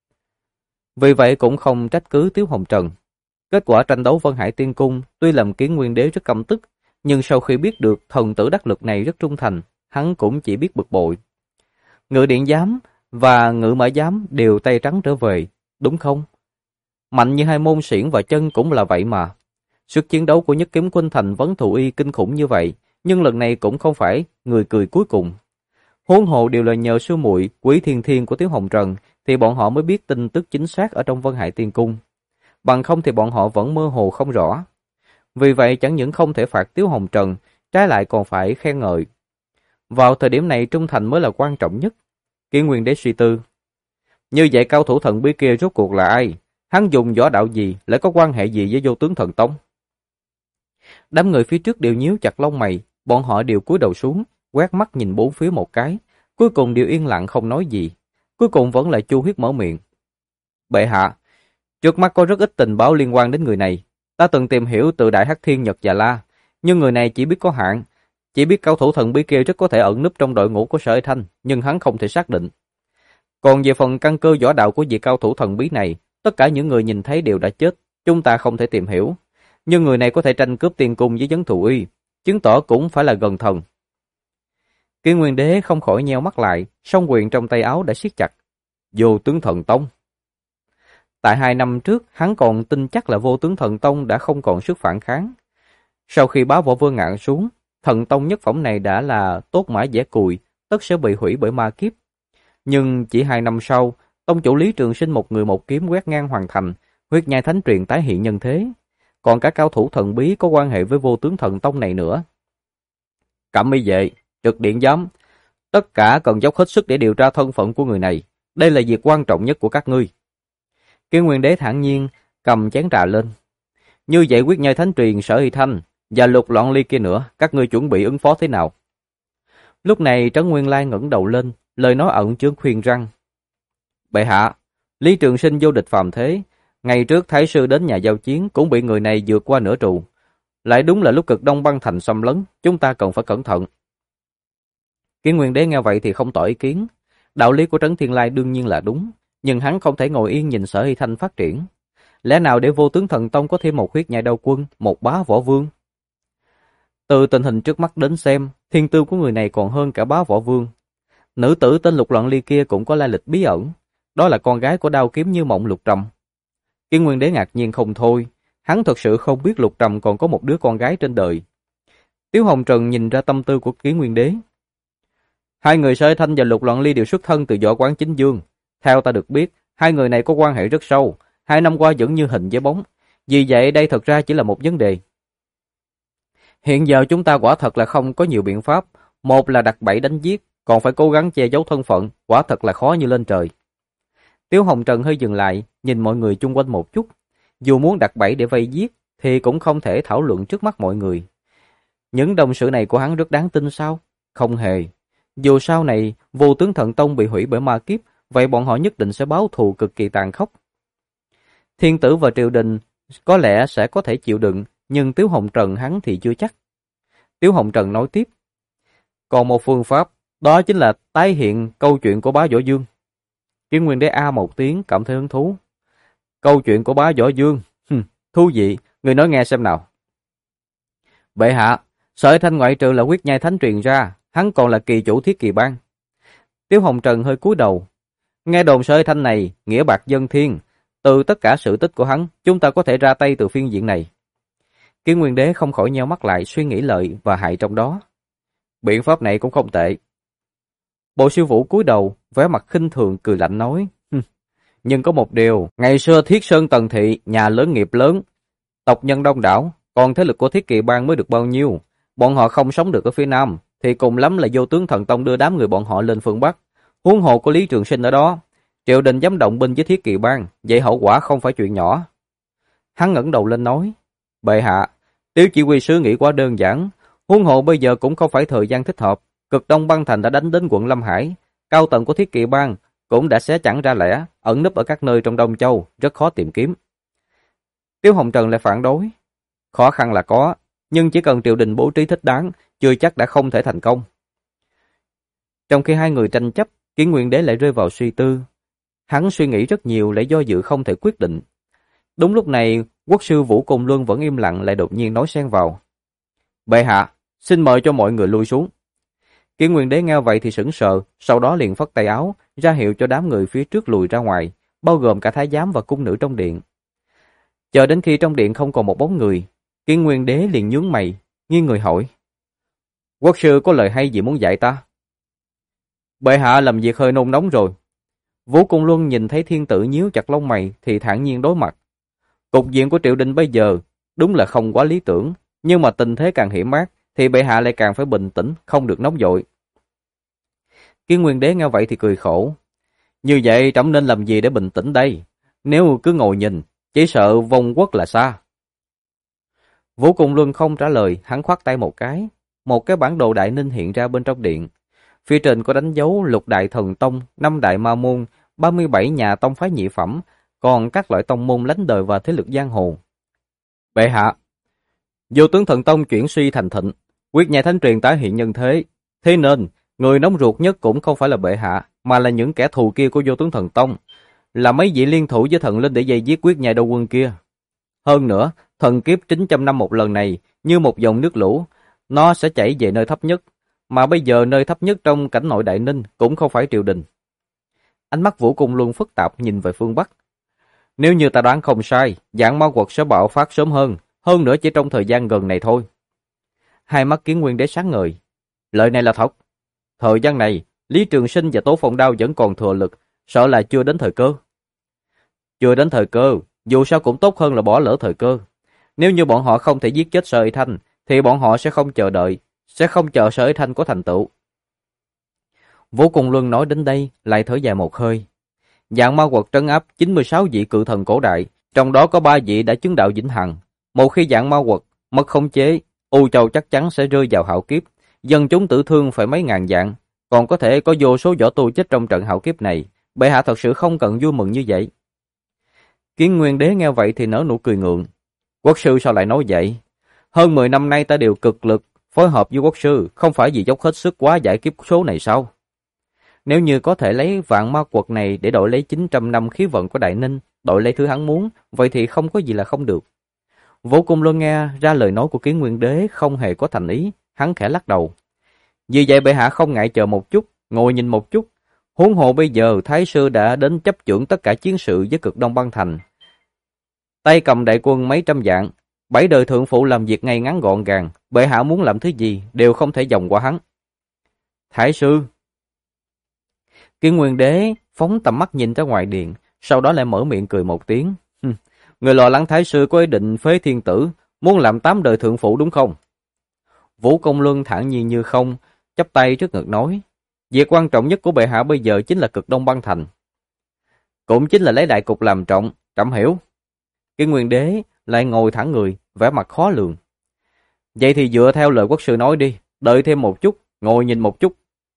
Vì vậy cũng không trách cứ Tiêu Hồng Trần. Kết quả tranh đấu Vân Hải Tiên Cung tuy làm Kiến Nguyên Đế rất căm tức, nhưng sau khi biết được thần tử đắc lực này rất trung thành, hắn cũng chỉ biết bực bội. Ngự điện giám và ngự mã giám đều tay trắng trở về, đúng không? Mạnh như hai môn xiển và chân cũng là vậy mà. Sức chiến đấu của Nhất Kiếm Khuynh Thành Vấn Thù Y kinh khủng như vậy, nhưng lần này cũng không phải người cười cuối cùng. Huống hồ đều là nhờ sư muội Quý Thiên Thiên của Tiếu Hồng Trần thì bọn họ mới biết tin tức chính xác ở trong Vân Hải Tiên Cung. Bằng không thì bọn họ vẫn mơ hồ không rõ. Vì vậy chẳng những không thể phạt Tiếu Hồng Trần, trái lại còn phải khen ngợi. Vào thời điểm này trung thành mới là quan trọng nhất. Kiến Nguyên Đế suy tư. Như vậy cao thủ thần bí kia rốt cuộc là ai? Hắn dùng võ đạo gì, lại có quan hệ gì với Vô Tướng Thần Tông? Đám người phía trước đều nhíu chặt lông mày, bọn họ đều cúi đầu xuống, quét mắt nhìn bốn phía một cái, cuối cùng đều yên lặng không nói gì. Cuối cùng vẫn là Chu Huyết mở miệng. Bệ hạ, trước mắt có rất ít tình báo liên quan đến người này. Ta từng tìm hiểu từ Đại Hắc Thiên Nhật Già La, nhưng người này chỉ biết có hạn. Chỉ biết cao thủ thần bí kia rất có thể ẩn núp trong đội ngũ của Sở Y Thanh, nhưng hắn không thể xác định. Còn về phần căn cơ võ đạo của vị cao thủ thần bí này, tất cả những người nhìn thấy đều đã chết, chúng ta không thể tìm hiểu. Nhưng người này có thể tranh cướp tiên cung với Vấn Thù Y, chứng tỏ cũng phải là gần thần. Kiến Nguyên Đế không khỏi nheo mắt lại, song quyền trong tay áo đã siết chặt. Vô Tướng Thần Tông. Tại 2 năm trước, hắn còn tin chắc là Vô Tướng Thần Tông đã không còn sức phản kháng. Sau khi Bá Võ Vương ngạn xuống, Thần Tông nhất phẩm này đã là tốt mã dẻ cùi, tất sẽ bị hủy bởi ma kiếp. Nhưng chỉ 2 năm sau, tông chủ Lý Trường Sinh một người một kiếm quét ngang hoàn thành, huyết nhai thánh truyền tái hiện nhân thế. Còn cả cao thủ thần bí có quan hệ với Vô Tướng Thần Tông này nữa. Cẩm Y Vệ, Trực Điện Giám, tất cả cần dốc hết sức để điều tra thân phận của người này. Đây là việc quan trọng nhất của các ngươi. Kiến Nguyên Đế thản nhiên cầm chén trà lên. Như vậy quyết nhai thánh truyền Sở Y Thanh và Lục Loạn Ly kia nữa, các ngươi chuẩn bị ứng phó thế nào? Lúc này Trấn Nguyên Lai ngẩng đầu lên, lời nói ẩn chứa khuyên răn. Bệ hạ, Lý Trường Sinh vô địch phàm thế, ngày trước Thái sư đến nhà giao chiến cũng bị người này vượt qua nửa trụ. Lại đúng là lúc cực đông băng thành xâm lấn, chúng ta cần phải cẩn thận. Kiến Nguyên Đế nghe vậy thì không tỏ ý kiến. Đạo lý của Trấn Thiên Lai đương nhiên là đúng, nhưng hắn không thể ngồi yên nhìn Sở Y Thanh phát triển. Lẽ nào để Vô Tướng Thần Tông có thêm một huyết nhai đao quân, một Bá Võ Vương? Từ tình hình trước mắt đến xem, thiên tư của người này còn hơn cả Bá Võ Vương. Nữ tử tên Lục Loạn Ly kia cũng có lai lịch bí ẩn, đó là con gái của Đao Kiếm Như Mộng Lục Trầm. Kiến Nguyên Đế ngạc nhiên không thôi, hắn thật sự không biết Lục Trầm còn có một đứa con gái trên đời. Tiếu Hồng Trần nhìn ra tâm tư của Kiến Nguyên Đế. Hai người Sở Y Thanh và Lục Loạn Ly đều xuất thân từ võ quán chính dương. Theo ta được biết, hai người này có quan hệ rất sâu, 2 năm qua vẫn như hình với bóng. Vì vậy đây thật ra chỉ là một vấn đề. Hiện giờ chúng ta quả thật là không có nhiều biện pháp. Một là đặt bẫy đánh giết, còn phải cố gắng che giấu thân phận, quả thật là khó như lên trời. Tiếu Hồng Trần hơi dừng lại, nhìn mọi người chung quanh một chút. Dù muốn đặt bẫy để vây giết, thì cũng không thể thảo luận trước mắt mọi người. Những đồng sự này của hắn rất đáng tin sao? Không hề. Dù sau này Vô Tướng Thần Tông bị hủy bởi ma kiếp, vậy bọn họ nhất định sẽ báo thù cực kỳ tàn khốc. Thiên tử và triều đình có lẽ sẽ có thể chịu đựng, nhưng Tiếu Hồng Trần hắn thì chưa chắc. Tiếu Hồng Trần nói tiếp. Còn một phương pháp, đó chính là tái hiện câu chuyện của Bá Võ Dương. Kiến Nguyên Đế a một tiếng cảm thấy hứng thú. Câu chuyện của Bá Võ Dương, thú vị, người nói nghe xem nào. Bệ hạ, Sở Y Thanh ngoại trừ là huyết nhai thánh truyền ra, hắn còn là kỳ chủ Thiết Kỳ Bang. Tiếu Hồng Trần hơi cúi đầu. Nghe đồn Sở Y Thanh này, nghĩa bạc dân thiên. Từ tất cả sự tích của hắn, chúng ta có thể ra tay từ phiên diện này. Kiến Nguyên Đế không khỏi nheo mắt lại suy nghĩ lợi và hại trong đó. Biện pháp này cũng không tệ. Bộ Siêu Vũ cúi đầu, vẻ mặt khinh thường cười lạnh nói. Nhưng có một điều, ngày xưa Thiết Sơn Tần Thị, nhà lớn nghiệp lớn, tộc nhân đông đảo, còn thế lực của Thiết Kỳ Bang mới được bao nhiêu. Bọn họ không sống được ở phía Nam, thì cùng lắm là Vô Tướng Thần Tông đưa đám người bọn họ lên phương Bắc. Huống hồ của Lý Trường Sinh ở đó, triều đình dám động binh với Thiết Kỳ Bang, vậy hậu quả không phải chuyện nhỏ. Hắn ngẩng đầu lên nói, bệ hạ, Tiếu chỉ huy sứ nghĩ quá đơn giản, huống hồ bây giờ cũng không phải thời gian thích hợp. Cực Đông băng thành đã đánh đến quận Lâm Hải, cao tầng của Thiết Kỵ Bang cũng đã xé chẳng ra lẻ, ẩn núp ở các nơi trong Đông Châu, rất khó tìm kiếm. Tiếu Hồng Trần lại phản đối, khó khăn là có, nhưng chỉ cần triều đình bố trí thích đáng, chưa chắc đã không thể thành công. Trong khi hai người tranh chấp, Kiến Nguyên Đế lại rơi vào suy tư. Hắn suy nghĩ rất nhiều lại do dự không thể quyết định. Đúng lúc này, quốc sư Vũ Công Luân vẫn im lặng lại đột nhiên nói xen vào. Bệ hạ, xin mời cho mọi người lui xuống. Kiến Nguyên Đế nghe vậy thì sững sờ, sau đó liền phất tay áo, ra hiệu cho đám người phía trước lùi ra ngoài, bao gồm cả thái giám và cung nữ trong điện. Chờ đến khi trong điện không còn một bóng người, Kiến Nguyên Đế liền nhướng mày, nghiêng người hỏi. Quốc sư có lời hay gì muốn dạy ta? Bệ hạ làm việc hơi nôn nóng rồi. Vũ Công Luân nhìn thấy thiên tử nhíu chặt lông mày thì thản nhiên đối mặt. Cục diện của triều đình bây giờ đúng là không quá lý tưởng, nhưng mà tình thế càng hiểm ác thì bệ hạ lại càng phải bình tĩnh, không được nóng vội. Kiến Nguyên Đế nghe vậy thì cười khổ. Như vậy trẫm nên làm gì để bình tĩnh đây? Nếu cứ ngồi nhìn, chỉ sợ vong quốc là xa. Vũ Công Luân không trả lời, hắn khoát tay một cái bản đồ Đại Ninh hiện ra bên trong điện. Phía trên có đánh dấu Lục Đại Thần Tông, 5 Đại Ma Môn, 37 nhà tông phái nhị phẩm, còn các loại tông môn lánh đời và thế lực giang hồ. Bệ hạ, Vô Tướng Thần Tông chuyển suy thành thịnh, quyết nhai thánh truyền tái hiện nhân thế. Thế nên, người nóng ruột nhất cũng không phải là bệ hạ, mà là những kẻ thù kia của Vô Tướng Thần Tông, là mấy vị liên thủ với thần linh để dây giết quyết nhai đô quân kia. Hơn nữa, thần kiếp 900 năm một lần này, như một dòng nước lũ, nó sẽ chảy về nơi thấp nhất, mà bây giờ nơi thấp nhất trong cảnh nội Đại Ninh cũng không phải triều đình. Ánh mắt Vũ Công Luân phức tạp nhìn về phương Bắc. Nếu như ta đoán không sai, Dạng Ma Quật sẽ bạo phát sớm hơn nữa chỉ trong thời gian gần này thôi. Hai mắt Kiến Nguyên Đế sáng ngời. Lời này là thật. Thời gian này, Lý Trường Sinh và Tố Phong Đao vẫn còn thừa lực, sợ là chưa đến thời cơ. Chưa đến thời cơ, dù sao cũng tốt hơn là bỏ lỡ thời cơ. Nếu như bọn họ không thể giết chết Sở Y Thanh, thì bọn họ sẽ không chờ đợi, sẽ không chờ Sở Y Thanh có thành tựu. Vũ Công Luân nói đến đây, lại thở dài một hơi. Dạng Ma Quật trấn áp 96 vị cự thần cổ đại, trong đó có 3 vị đã chứng đạo vĩnh hằng. Một khi Dạng Ma Quật mất khống chế, U Châu chắc chắn sẽ rơi vào hạo kiếp, dân chúng tử thương phải mấy ngàn vạn, còn có thể có vô số võ tu chết trong trận hạo kiếp này. Bệ hạ thật sự không cần vui mừng như vậy. Kiến Nguyên Đế nghe vậy thì nở nụ cười ngượng. Quốc sư sao lại nói vậy? Hơn 10 năm nay ta đều cực lực phối hợp với quốc sư, không phải vì dốc hết sức quá giải kiếp số này sao? Nếu như có thể lấy Vạn Ma Quật này để đổi lấy 900 năm khí vận của Đại Ninh, đổi lấy thứ hắn muốn, vậy thì không có gì là không được. Vũ Công Luân nghe ra lời nói của Kiến Nguyên Đế không hề có thành ý, hắn khẽ lắc đầu. Vì vậy bệ hạ không ngại chờ một chút, ngồi nhìn một chút. Huống hồ bây giờ Thái sư đã đến chấp chưởng tất cả chiến sự với Cực Đông Băng Thành. Tay cầm đại quân mấy trăm vạn, 7 đời thượng phụ làm việc ngay ngắn gọn gàng, bệ hạ muốn làm thứ gì đều không thể vòng qua hắn. Thái sư. Kiến Nguyên Đế phóng tầm mắt nhìn ra ngoài điện, sau đó lại mở miệng cười một tiếng. Người lo lắng Thái sư có ý định phế thiên tử, muốn làm 8 đời thượng phụ đúng không? Vũ Công Luân thản nhiên như không, chắp tay trước ngực nói. Việc quan trọng nhất của bệ hạ bây giờ chính là Cực Đông Băng Thành. Cũng chính là lấy đại cục làm trọng, trẫm hiểu. Kiến Nguyên Đế lại ngồi thẳng người, vẻ mặt khó lường. Vậy thì dựa theo lời quốc sư nói đi, đợi thêm một chút, ngồi nhìn một chút.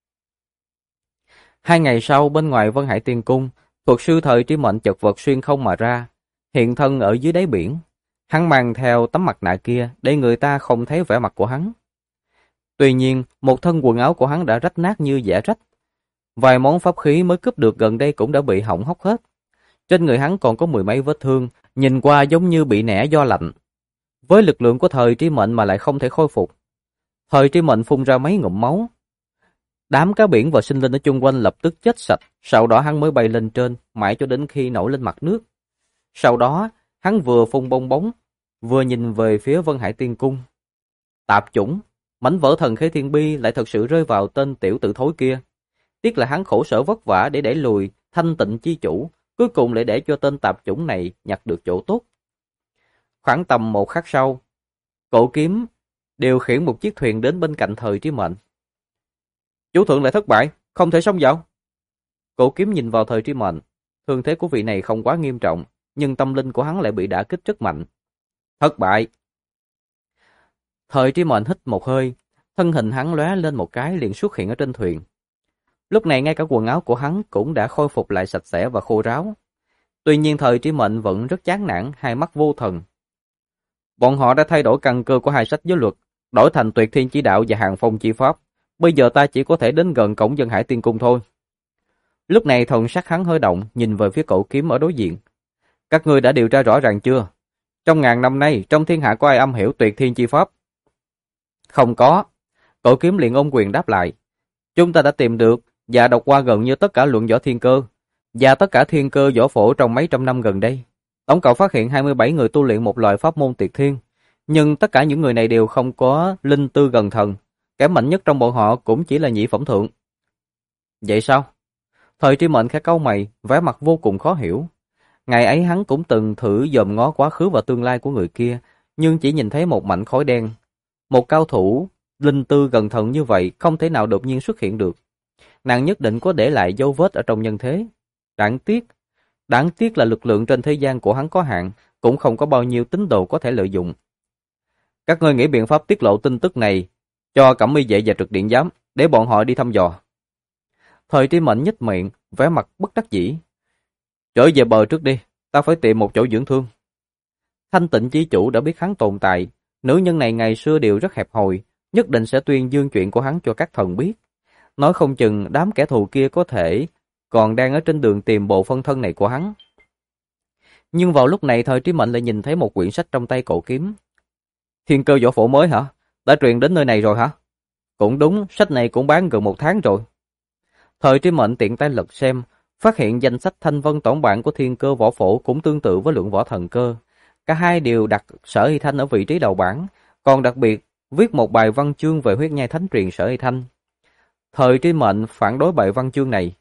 2 ngày sau bên ngoài Vân Hải Tiên Cung, thuật sư Thời Trí Mệnh chật vật xuyên không mà ra, hiện thân ở dưới đáy biển. Hắn mang theo tấm mặt nạ kia để người ta không thấy vẻ mặt của hắn. Tuy nhiên, một thân quần áo của hắn đã rách nát như vẽ rách. Vài món pháp khí mới cướp được gần đây cũng đã bị hỏng hóc hết. Trên người hắn còn có 10 mấy vết thương, nhìn qua giống như bị nẻ do lạnh. Với lực lượng của Thời Trí Mệnh mà lại không thể khôi phục. Thời Trí Mệnh phun ra mấy ngụm máu. Đám cá biển và sinh linh ở chung quanh lập tức chết sạch, sau đó hắn mới bay lên trên, mãi cho đến khi nổi lên mặt nước. Sau đó, hắn vừa phun bong bóng, vừa nhìn về phía Vân Hải Tiên Cung. Tạp chủng, mảnh vỡ thần khế thiên bi lại thật sự rơi vào tên tiểu tử thối kia. Tiếc là hắn khổ sở vất vả để đẩy lùi thanh tịnh chi chủ, cuối cùng lại để cho tên tạp chủng này nhặt được chỗ tốt. Khoảng tầm 1 khắc sau, Cổ Kiếm điều khiển một chiếc thuyền đến bên cạnh Thời Trí Mệnh. Chủ thượng lại thất bại, không thể xông vào. Cổ Kiếm nhìn vào Thời Trí Mệnh, thương thế của vị này không quá nghiêm trọng, nhưng tâm linh của hắn lại bị đả kích rất mạnh. Thất bại. Thời Trí Mệnh hít một hơi, thân hình hắn lóe lên một cái liền xuất hiện ở trên thuyền. Lúc này ngay cả quần áo của hắn cũng đã khôi phục lại sạch sẽ và khô ráo. Tuy nhiên Thời Trí Mệnh vẫn rất chán nản, hai mắt vô thần. Bọn họ đã thay đổi căn cơ của hai sách giới luật, đổi thành Tuyệt Thiên Chỉ Đạo và Hàng Phong Chi Pháp. Bây giờ ta chỉ có thể đến gần cổng Vân Hải Tiên Cung thôi. Lúc này thần sắc hắn hơi động, nhìn về phía Cổ Kiếm ở đối diện. Các ngươi đã điều tra rõ ràng chưa? Trong ngàn năm nay, trong thiên hạ có ai am hiểu tuyệt thiên chi pháp? Không có. Cổ Kiếm liền ôm quyền đáp lại. Chúng ta đã tìm được và đọc qua gần như tất cả luận võ thiên cơ và tất cả thiên cơ võ phổ trong mấy trăm năm gần đây. Tổng cộng phát hiện 27 người tu luyện một loại pháp môn tuyệt thiên, nhưng tất cả những người này đều không có linh tư gần thần. Kẻ mạnh nhất trong bọn họ cũng chỉ là nhị phẩm thượng. Vậy sao? Thời Tri Mệnh khẽ cau mày, vẻ mặt vô cùng khó hiểu. Ngày ấy hắn cũng từng thử dòm ngó quá khứ và tương lai của người kia, nhưng chỉ nhìn thấy một mảnh khói đen. Một cao thủ linh tư gần thần như vậy không thể nào đột nhiên xuất hiện được. Nàng nhất định có để lại dấu vết ở trong nhân thế. Đáng tiếc là lực lượng trên thế gian của hắn có hạn, cũng không có bao nhiêu tín đồ có thể lợi dụng. Các ngươi nghĩ biện pháp tiết lộ tin tức này cho Cẩm Y Vệ và Trực Điện Giám, để bọn họ đi thăm dò. Thời Tri Mệnh nhếch miệng, vẻ mặt bất đắc dĩ. Trở về bờ trước đi, ta phải tìm một chỗ dưỡng thương. Thanh Tịnh Chi Chủ đã biết hắn tồn tại, nữ nhân này ngày xưa đều rất hẹp hòi, nhất định sẽ tuyên dương chuyện của hắn cho các thần biết. Nói không chừng đám kẻ thù kia có thể còn đang ở trên đường tìm bộ phân thân này của hắn. Nhưng vào lúc này Thời Tri Mệnh lại nhìn thấy một quyển sách trong tay Cổ Kiếm. Thiên cơ võ phổ mới hả? Đã truyền đến nơi này rồi hả? Cũng đúng, sách này cũng bán gần 1 tháng rồi. Thời Tri Mệnh tiện tay lật xem, phát hiện danh sách thanh vân tổng bản của thiên cơ võ phổ cũng tương tự với lượng võ thần cơ. Cả hai đều đặt Sở Hy Thanh ở vị trí đầu bảng, còn đặc biệt viết một bài văn chương về huyết nhai thánh truyền Sở Hy Thanh. Thời Tri Mệnh phản đối bài văn chương này.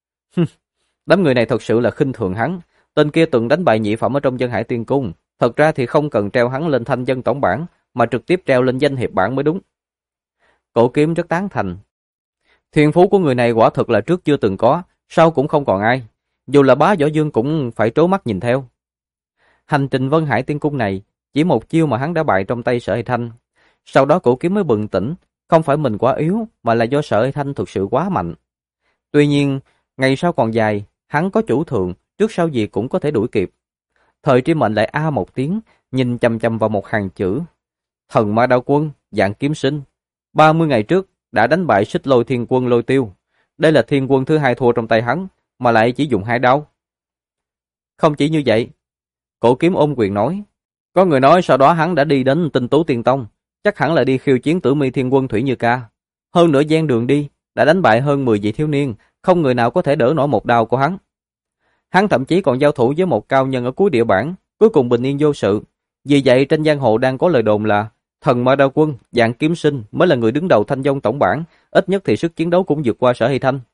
Đám người này thật sự là khinh thường hắn. Tên kia từng đánh bại nhị phẩm ở trong Dân Hải Tiên Cung. Thật ra thì không cần treo hắn lên thanh dân tổng bản, mà trực tiếp treo lên danh hiệp bản mới đúng. Cổ Kiếm rất tán thành. Thiên phú của người này quả thực là trước chưa từng có, sau cũng không còn ai. Dù là Bá Võ Dương cũng phải trố mắt nhìn theo. Hành trình Vân Hải Tiên Cung này, chỉ một chiêu mà hắn đã bại trong tay Sở Hy Thanh. Sau đó Cổ Kiếm mới bừng tỉnh, không phải mình quá yếu, mà là do Sở Hy Thanh thực sự quá mạnh. Tuy nhiên, ngày sau còn dài, hắn có chủ thượng, trước sau gì cũng có thể đuổi kịp. Thời Tri Mệnh lại a một tiếng, nhìn chằm chằm vào một hàng chữ. Thần Ma Đao Quân, Dạng Kiếm Sinh, 30 ngày trước đã đánh bại Xích Lôi Thiên Quân Lôi Tiêu. Đây là thiên quân thứ hai thua trong tay hắn, mà lại chỉ dùng 2 đao. Không chỉ như vậy, Cổ Kiếm ôm quyền nói, có người nói sau đó hắn đã đi đến Tinh Tú Tiên Tông, chắc hẳn là đi khiêu chiến Tử Mi Thiên Quân Thủy Như Ca. Hơn nữa gian đường đi, đã đánh bại hơn 10 vị thiếu niên, không người nào có thể đỡ nổi một đao của hắn. Hắn thậm chí còn giao thủ với một cao nhân ở cuối địa bản, cuối cùng bình yên vô sự. Vì vậy trên giang hồ đang có lời đồn là thần Ma Đao Quân, Dạng Kiếm Sinh mới là người đứng đầu thanh vong tổng bản, ít nhất thì sức chiến đấu cũng vượt qua Sở Hy Thanh.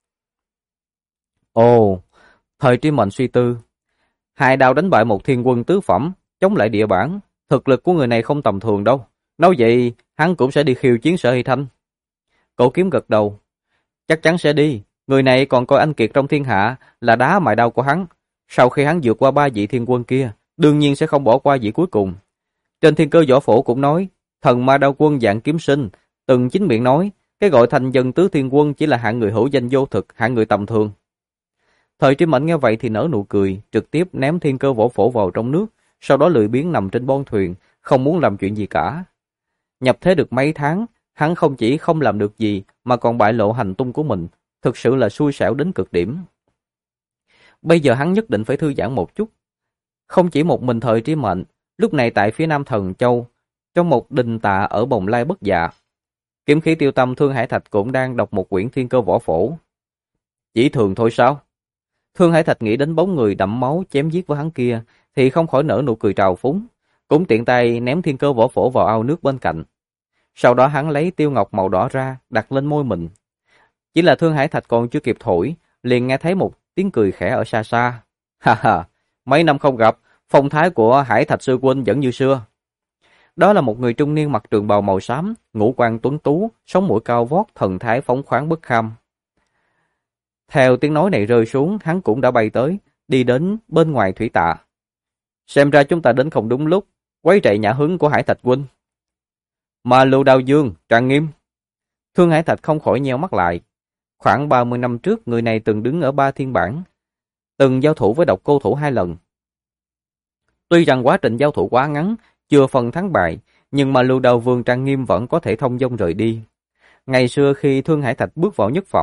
Ồ, Thời Tri Mệnh suy tư. 2 đao đánh bại một thiên quân tứ phẩm, chống lại địa bản, thực lực của người này không tầm thường đâu. Nói vậy, hắn cũng sẽ đi khiêu chiến Sở Hy Thanh. Cổ Kiếm gật đầu. Chắc chắn sẽ đi. Người này còn coi anh kiệt trong thiên hạ là đá mài đao của hắn. Sau khi hắn vượt qua 3 vị thiên quân kia, đương nhiên sẽ không bỏ qua vị cuối cùng. Trên thiên cơ võ phổ cũng nói, thần Ma Đao Quân Dạng Kiếm Sinh từng chính miệng nói, cái gọi thành dân tứ thiên quân chỉ là hạng người hữu danh vô thực, hạng người tầm thường. Thời Tri Mệnh nghe vậy thì nở nụ cười, trực tiếp ném thiên cơ võ phổ vào trong nước, sau đó lười biếng nằm trên bon thuyền, không muốn làm chuyện gì cả. Nhập thế được mấy tháng, hắn không chỉ không làm được gì mà còn bại lộ hành tung của mình, thực sự là xui xẻo đến cực điểm. Bây giờ hắn nhất định phải thư giãn một chút. Không chỉ một mình Thời Tri Mệnh, lúc này tại phía Nam Thần Châu, trong một đình tạ ở Bồng Lai Bất Dạ, Kiếm Khí Tiêu Tâm Thương Hải Thạch cũng đang đọc một quyển thiên cơ võ phổ. Chỉ thường thôi sao? Thương Hải Thạch nghĩ đến bóng người đẫm máu chém giết với hắn kia, thì không khỏi nở nụ cười trào phúng, cũng tiện tay ném thiên cơ võ phổ vào ao nước bên cạnh. Sau đó hắn lấy tiêu ngọc màu đỏ ra, đặt lên môi mình. Chỉ là Thương Hải Thạch còn chưa kịp thổi, liền nghe thấy một tiếng cười khẽ ở xa xa. Ha ha, mấy năm không gặp, phong thái của Hải Thạch sư huynh vẫn như xưa. Đó là một người trung niên mặc trường bào màu xám, ngũ quan tuấn tú, sống mũi cao vót, thần thái phóng khoáng bất kham. Theo tiếng nói này rơi xuống, hắn cũng đã bay tới, đi đến bên ngoài thủy tạ. Xem ra chúng ta đến không đúng lúc, quấy rầy nhã hứng của Hải Thạch huynh. Mà Lưu Đao Dương, Trang Nghiêm. Thương Hải Thạch không khỏi nheo mắt lại. Khoảng 30 năm trước, người này từng đứng ở Ba Thiên Bản, từng giao thủ với Độc Cô Thủ 2 lần. Tuy rằng quá trình giao thủ quá ngắn, chưa phần thắng bại, nhưng mà Lưu Đao Vương Trang Nghiêm vẫn có thể thông dong rời đi. Ngày xưa khi Thương Hải Thạch bước vào nhất phẩm,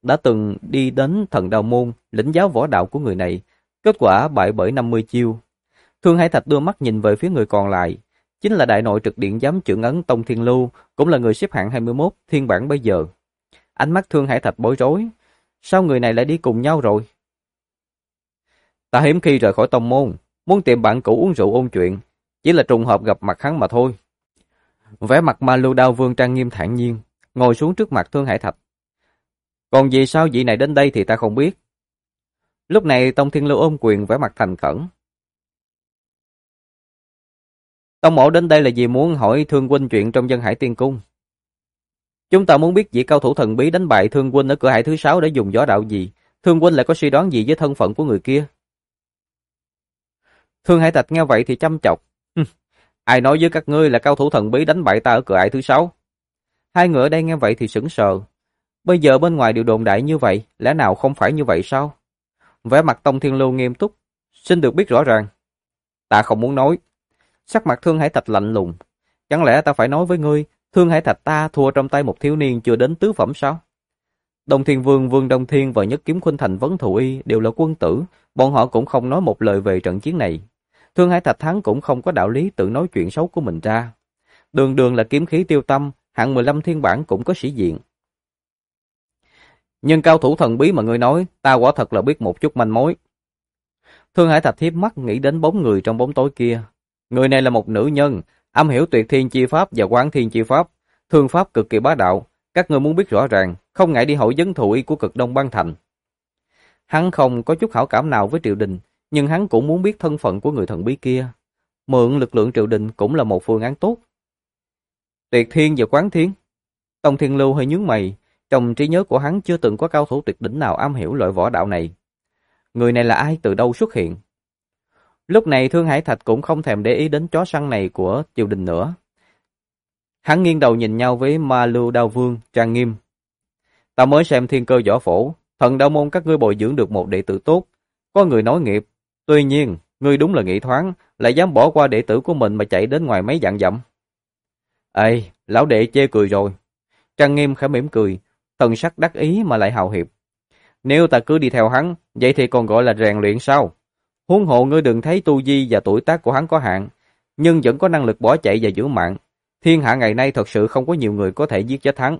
đã từng đi đến Thần Đao Môn lĩnh giáo võ đạo của người này, kết quả bại bởi 50 chiêu. Thương Hải Thạch đưa mắt nhìn về phía người còn lại, chính là đại nội trực điện giám trưởng ấn Tông Thiên Lưu, cũng là người xếp hạng 21 thiên bản bây giờ. Ánh mắt Thương Hải Thạch bối rối, sao người này lại đi cùng nhau rồi? Ta hiếm khi rời khỏi tông môn, muốn tìm bạn cũ uống rượu ôn chuyện, chỉ là trùng hợp gặp mặt hắn mà thôi. Vẻ mặt Ma Lưu Đao Vương trang nghiêm thản nhiên, ngồi xuống trước mặt Thương Hải Thạch. Còn vì sao vị này đến đây thì ta không biết. Lúc này Tông Thiên Lưu ôm quyền vẻ mặt thành khẩn. Tông mộ đến đây là vì muốn hỏi Thương huynh chuyện trong Dân Hải Tiên Cung. Chúng ta muốn biết vị cao thủ thần bí đánh bại Thương huynh ở cửa hải thứ 6 đã dùng võ đạo gì, Thương huynh lại có suy đoán gì với thân phận của người kia. Thương Hải Thạch nghe vậy thì chăm chọc. Ai nói với các ngươi là cao thủ thần bí đánh bại ta ở cửa ải thứ 6? Hai người ở đây nghe vậy thì sững sờ. Bây giờ bên ngoài đều đồn đại như vậy, lẽ nào không phải như vậy sao? Vẻ mặt Tông Thiên Lưu nghiêm túc, xin được biết rõ ràng. Ta không muốn nói. Sắc mặt Thương Hải Thạch lạnh lùng. Chẳng lẽ ta phải nói với ngươi, Thương Hải Thạch ta thua trong tay một thiếu niên chưa đến tứ phẩm sao? Đông Thiên Vương, Vương Đông Thiên và Nhất Kiếm Khuynh Thành Vấn Thù Y đều là quân tử, bọn họ cũng không nói một lời về trận chiến này. Thương Hải Thạch thắng cũng không có đạo lý tự nói chuyện xấu của mình ra. Đường đường là kiếm khí tiêu tâm, hạng 15 thiên bản cũng có sĩ diện. Nhưng cao thủ thần bí mà ngươi nói, ta quả thật là biết một chút manh mối. Thương Hải Thạch hiếp mắt nghĩ đến bóng người trong bóng tối kia. Người này là một nữ nhân, am hiểu tuyệt thiên chi pháp và quán thiên chi pháp, thương pháp cực kỳ bá đạo. Các ngươi muốn biết rõ ràng, không ngại đi hội Vấn Thù Y của Cực Đông Bang Thành. Hắn không có chút hảo cảm nào với triều đình, nhưng hắn cũng muốn biết thân phận của người thần bí kia. Mượn lực lượng triều đình cũng là một phương án tốt. Tuyệt thiên và quán thiên. Tông Thiên Lưu hơi nhướng mày, trong trí nhớ của hắn chưa từng có cao thủ tuyệt đỉnh nào am hiểu loại võ đạo này. Người này là ai, từ đâu xuất hiện? Lúc này Thương Hải Thạch cũng không thèm để ý đến chó săn này của triều đình nữa. Hắn nghiêng đầu nhìn nhau với Ma Lưu Đao Vương trang nghiêm. Ta mới xem Thiên Cơ Võ Phổ, Thần Đao Môn các ngươi bồi dưỡng được một đệ tử tốt, có người nối nghiệp. Tuy nhiên, ngươi đúng là nghĩ thoáng, lại dám bỏ qua đệ tử của mình mà chạy đến ngoài mấy vạn dặm. Ê, lão đệ chê cười rồi. Trang Nghiêm khẽ mỉm cười, thần sắc đắc ý mà lại hào hiệp. Nếu ta cứ đi theo hắn, vậy thì còn gọi là rèn luyện sao? Huống hộ ngươi đừng thấy tu vi và tuổi tác của hắn có hạn, nhưng vẫn có năng lực bỏ chạy và giữ mạng. Thiên hạ ngày nay thật sự không có nhiều người có thể giết chết hắn.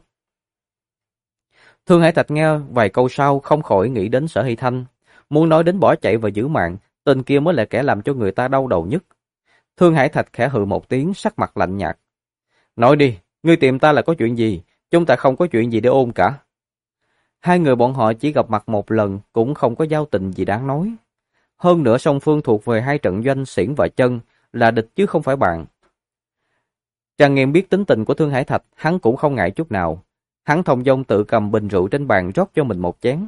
Thương Hải Thạch nghe vài câu sau không khỏi nghĩ đến Sở Hy Thanh. Muốn nói đến bỏ chạy và giữ mạng, tên kia mới là kẻ làm cho người ta đau đầu nhất. Thương Hải Thạch khẽ hừ một tiếng, sắc mặt lạnh nhạt. Nói đi, ngươi tìm ta là có chuyện gì? Chúng ta không có chuyện gì để ôn cả. Hai người bọn họ chỉ gặp mặt một lần, cũng không có giao tình gì đáng nói. Hơn nữa song phương thuộc về hai trận doanh xiển và chân, là địch chứ không phải bạn. Trang Nghiêm biết tính tình của Thương Hải Thạch, hắn cũng không ngại chút nào. Hắn thông dong tự cầm bình rượu trên bàn rót cho mình một chén.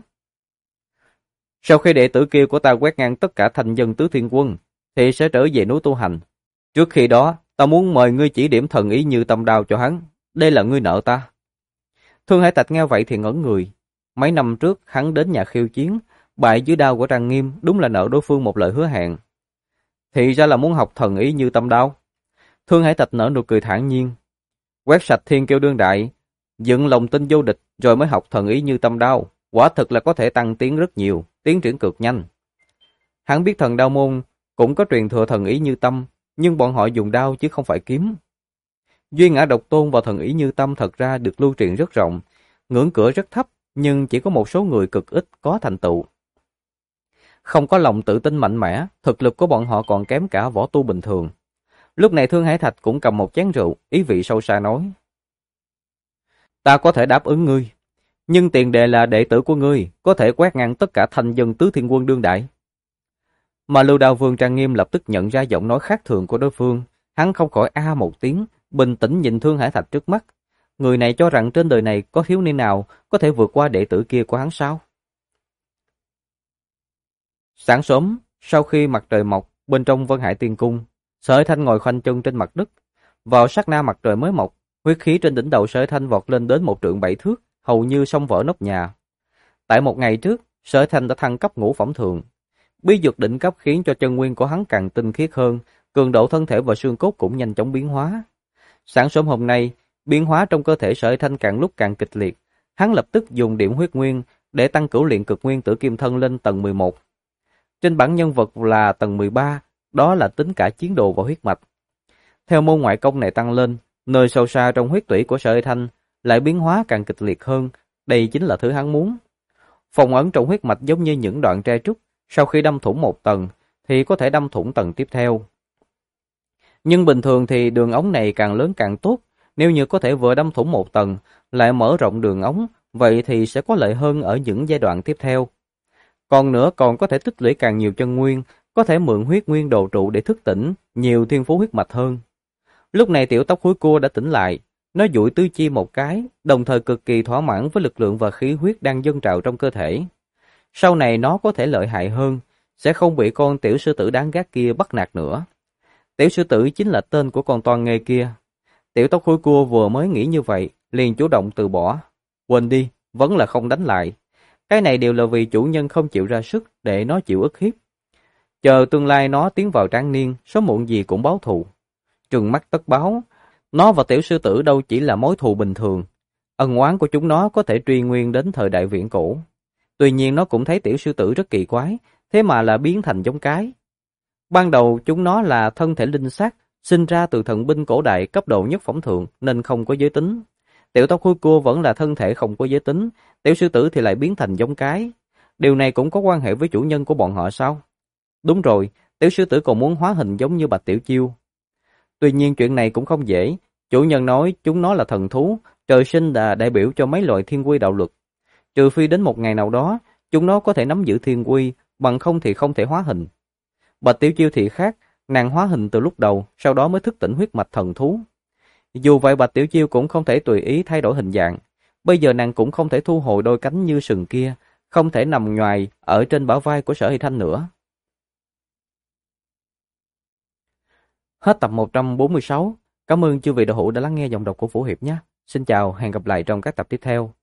Sau khi đệ tử kia của ta quét ngang tất cả thành dân tứ thiên quân, thì sẽ trở về núi tu hành. Trước khi đó, ta muốn mời ngươi chỉ điểm thần ý như tâm đao cho hắn. Đây là ngươi nợ ta. Thương Hải Thạch nghe vậy thì ngẩn người. Mấy năm trước, hắn đến nhà khiêu chiến, bại dưới đao của Trang Nghiêm, đúng là nợ đối phương một lời hứa hẹn. Thì ra là muốn học thần ý như tâm đao. Thương Hải Thạch nở nụ cười thản nhiên. Quét sạch thiên kiêu đương đại, dựng lòng tin vô địch rồi mới học thần ý như tâm đao. Quả thực là có thể tăng tiến rất nhiều, tiến triển cực nhanh. Hắn biết Thần Đao Môn cũng có truyền thừa thần ý như tâm, nhưng bọn họ dùng đao chứ không phải kiếm. Duy Ngã Độc Tôn và thần ý như tâm thật ra được lưu truyền rất rộng, ngưỡng cửa rất thấp, nhưng chỉ có một số người cực ít có thành tựu. Không có lòng tự tin mạnh mẽ, thực lực của bọn họ còn kém cả võ tu bình thường. Lúc này Thương Hải Thạch cũng cầm một chén rượu, ý vị sâu xa nói. Ta có thể đáp ứng ngươi, nhưng tiền đề là đệ tử của ngươi có thể quét ngang tất cả thành dân tứ thiên quân đương đại. Mà Lưu Đao Vương Trang Nghiêm lập tức nhận ra giọng nói khác thường của đối phương, hắn không khỏi a một tiếng, bình tĩnh nhìn Thương Hải Thạch trước mắt. Người này cho rằng trên đời này có thiếu niên nào có thể vượt qua đệ tử kia của hắn sao? Sáng sớm, sau khi mặt trời mọc, bên trong Vân Hải Tiên Cung, Sở Thanh ngồi khoanh chân trên mặt đất. Vào sát na mặt trời mới mọc, huyết khí trên đỉnh đầu Sở Thanh vọt lên đến 1 trượng 7 thước, hầu như xông vỡ nóc nhà. Tại một ngày trước, Sở Thanh đã thăng cấp ngũ phẩm thường. Bí dược đỉnh cấp khiến cho chân nguyên của hắn càng tinh khiết hơn, cường độ thân thể và xương cốt cũng nhanh chóng biến hóa. Sáng sớm hôm nay, biến hóa trong cơ thể Sở Thanh càng lúc càng kịch liệt. Hắn lập tức dùng điểm huyết nguyên để tăng cửu luyện cực nguyên tử kim thân lên tầng 11. Trên bảng nhân vật là tầng 13, đó là tính cả chiến đồ và huyết mạch. Theo môn ngoại công này tăng lên, nơi sâu xa trong huyết tủy của Sở Hải Thanh lại biến hóa càng kịch liệt hơn, đây chính là thứ hắn muốn. Phong ấn trong huyết mạch giống như những đoạn tre trúc, sau khi đâm thủng một tầng thì có thể đâm thủng tầng tiếp theo. Nhưng bình thường thì đường ống này càng lớn càng tốt, nếu như có thể vừa đâm thủng một tầng, lại mở rộng đường ống, vậy thì sẽ có lợi hơn ở những giai đoạn tiếp theo. Còn nữa còn có thể tích lũy càng nhiều chân nguyên, có thể mượn huyết nguyên đồ trụ để thức tỉnh nhiều thiên phú huyết mạch hơn. Lúc này tiểu tóc húi cua đã tỉnh lại, nó duỗi tứ chi một cái, đồng thời cực kỳ thỏa mãn với lực lượng và khí huyết đang dâng trào trong cơ thể. Sau này nó có thể lợi hại hơn, sẽ không bị con tiểu sư tử đáng ghét kia bắt nạt nữa. Tiểu sư tử chính là tên của con toan nghê kia. Tiểu tóc húi cua vừa mới nghĩ như vậy, liền chủ động từ bỏ. Quên đi, vẫn là không đánh lại. Cái này đều là vì chủ nhân không chịu ra sức để nó chịu ức hiếp. Chờ tương lai nó tiến vào tráng niên, sớm muộn gì cũng báo thù. Trừng mắt tất báo, nó và tiểu sư tử đâu chỉ là mối thù bình thường. Ân oán của chúng nó có thể truy nguyên đến thời đại viễn cổ. Tuy nhiên nó cũng thấy tiểu sư tử rất kỳ quái, thế mà là biến thành giống cái. Ban đầu chúng nó là thân thể linh xác, sinh ra từ thần binh cổ đại cấp độ nhất phẩm thượng nên không có giới tính. Tiểu tóc húi cua vẫn là thân thể không có giới tính, tiểu sư tử thì lại biến thành giống cái. Điều này cũng có quan hệ với chủ nhân của bọn họ sao? Đúng rồi, tiểu sư tử còn muốn hóa hình giống như Bạch Tiểu Chiêu. Tuy nhiên chuyện này cũng không dễ, chủ nhân nói chúng nó là thần thú, trời sinh là đại biểu cho mấy loại thiên quy đạo luật. Trừ phi đến một ngày nào đó, chúng nó có thể nắm giữ thiên quy, bằng không thì không thể hóa hình. Bạch Tiểu Chiêu thì khác, nàng hóa hình từ lúc đầu, sau đó mới thức tỉnh huyết mạch thần thú. Dù vậy Bạch Tiểu Chiêu cũng không thể tùy ý thay đổi hình dạng. Bây giờ nàng cũng không thể thu hồi đôi cánh như sừng kia, không thể nằm nhoài ở trên bả vai của Sở Hy Thanh nữa. Hết tập 146. Cảm ơn chư vị đạo hữu đã lắng nghe giọng đọc của Vũ Hiệp nhé. Xin chào, hẹn gặp lại trong các tập tiếp theo.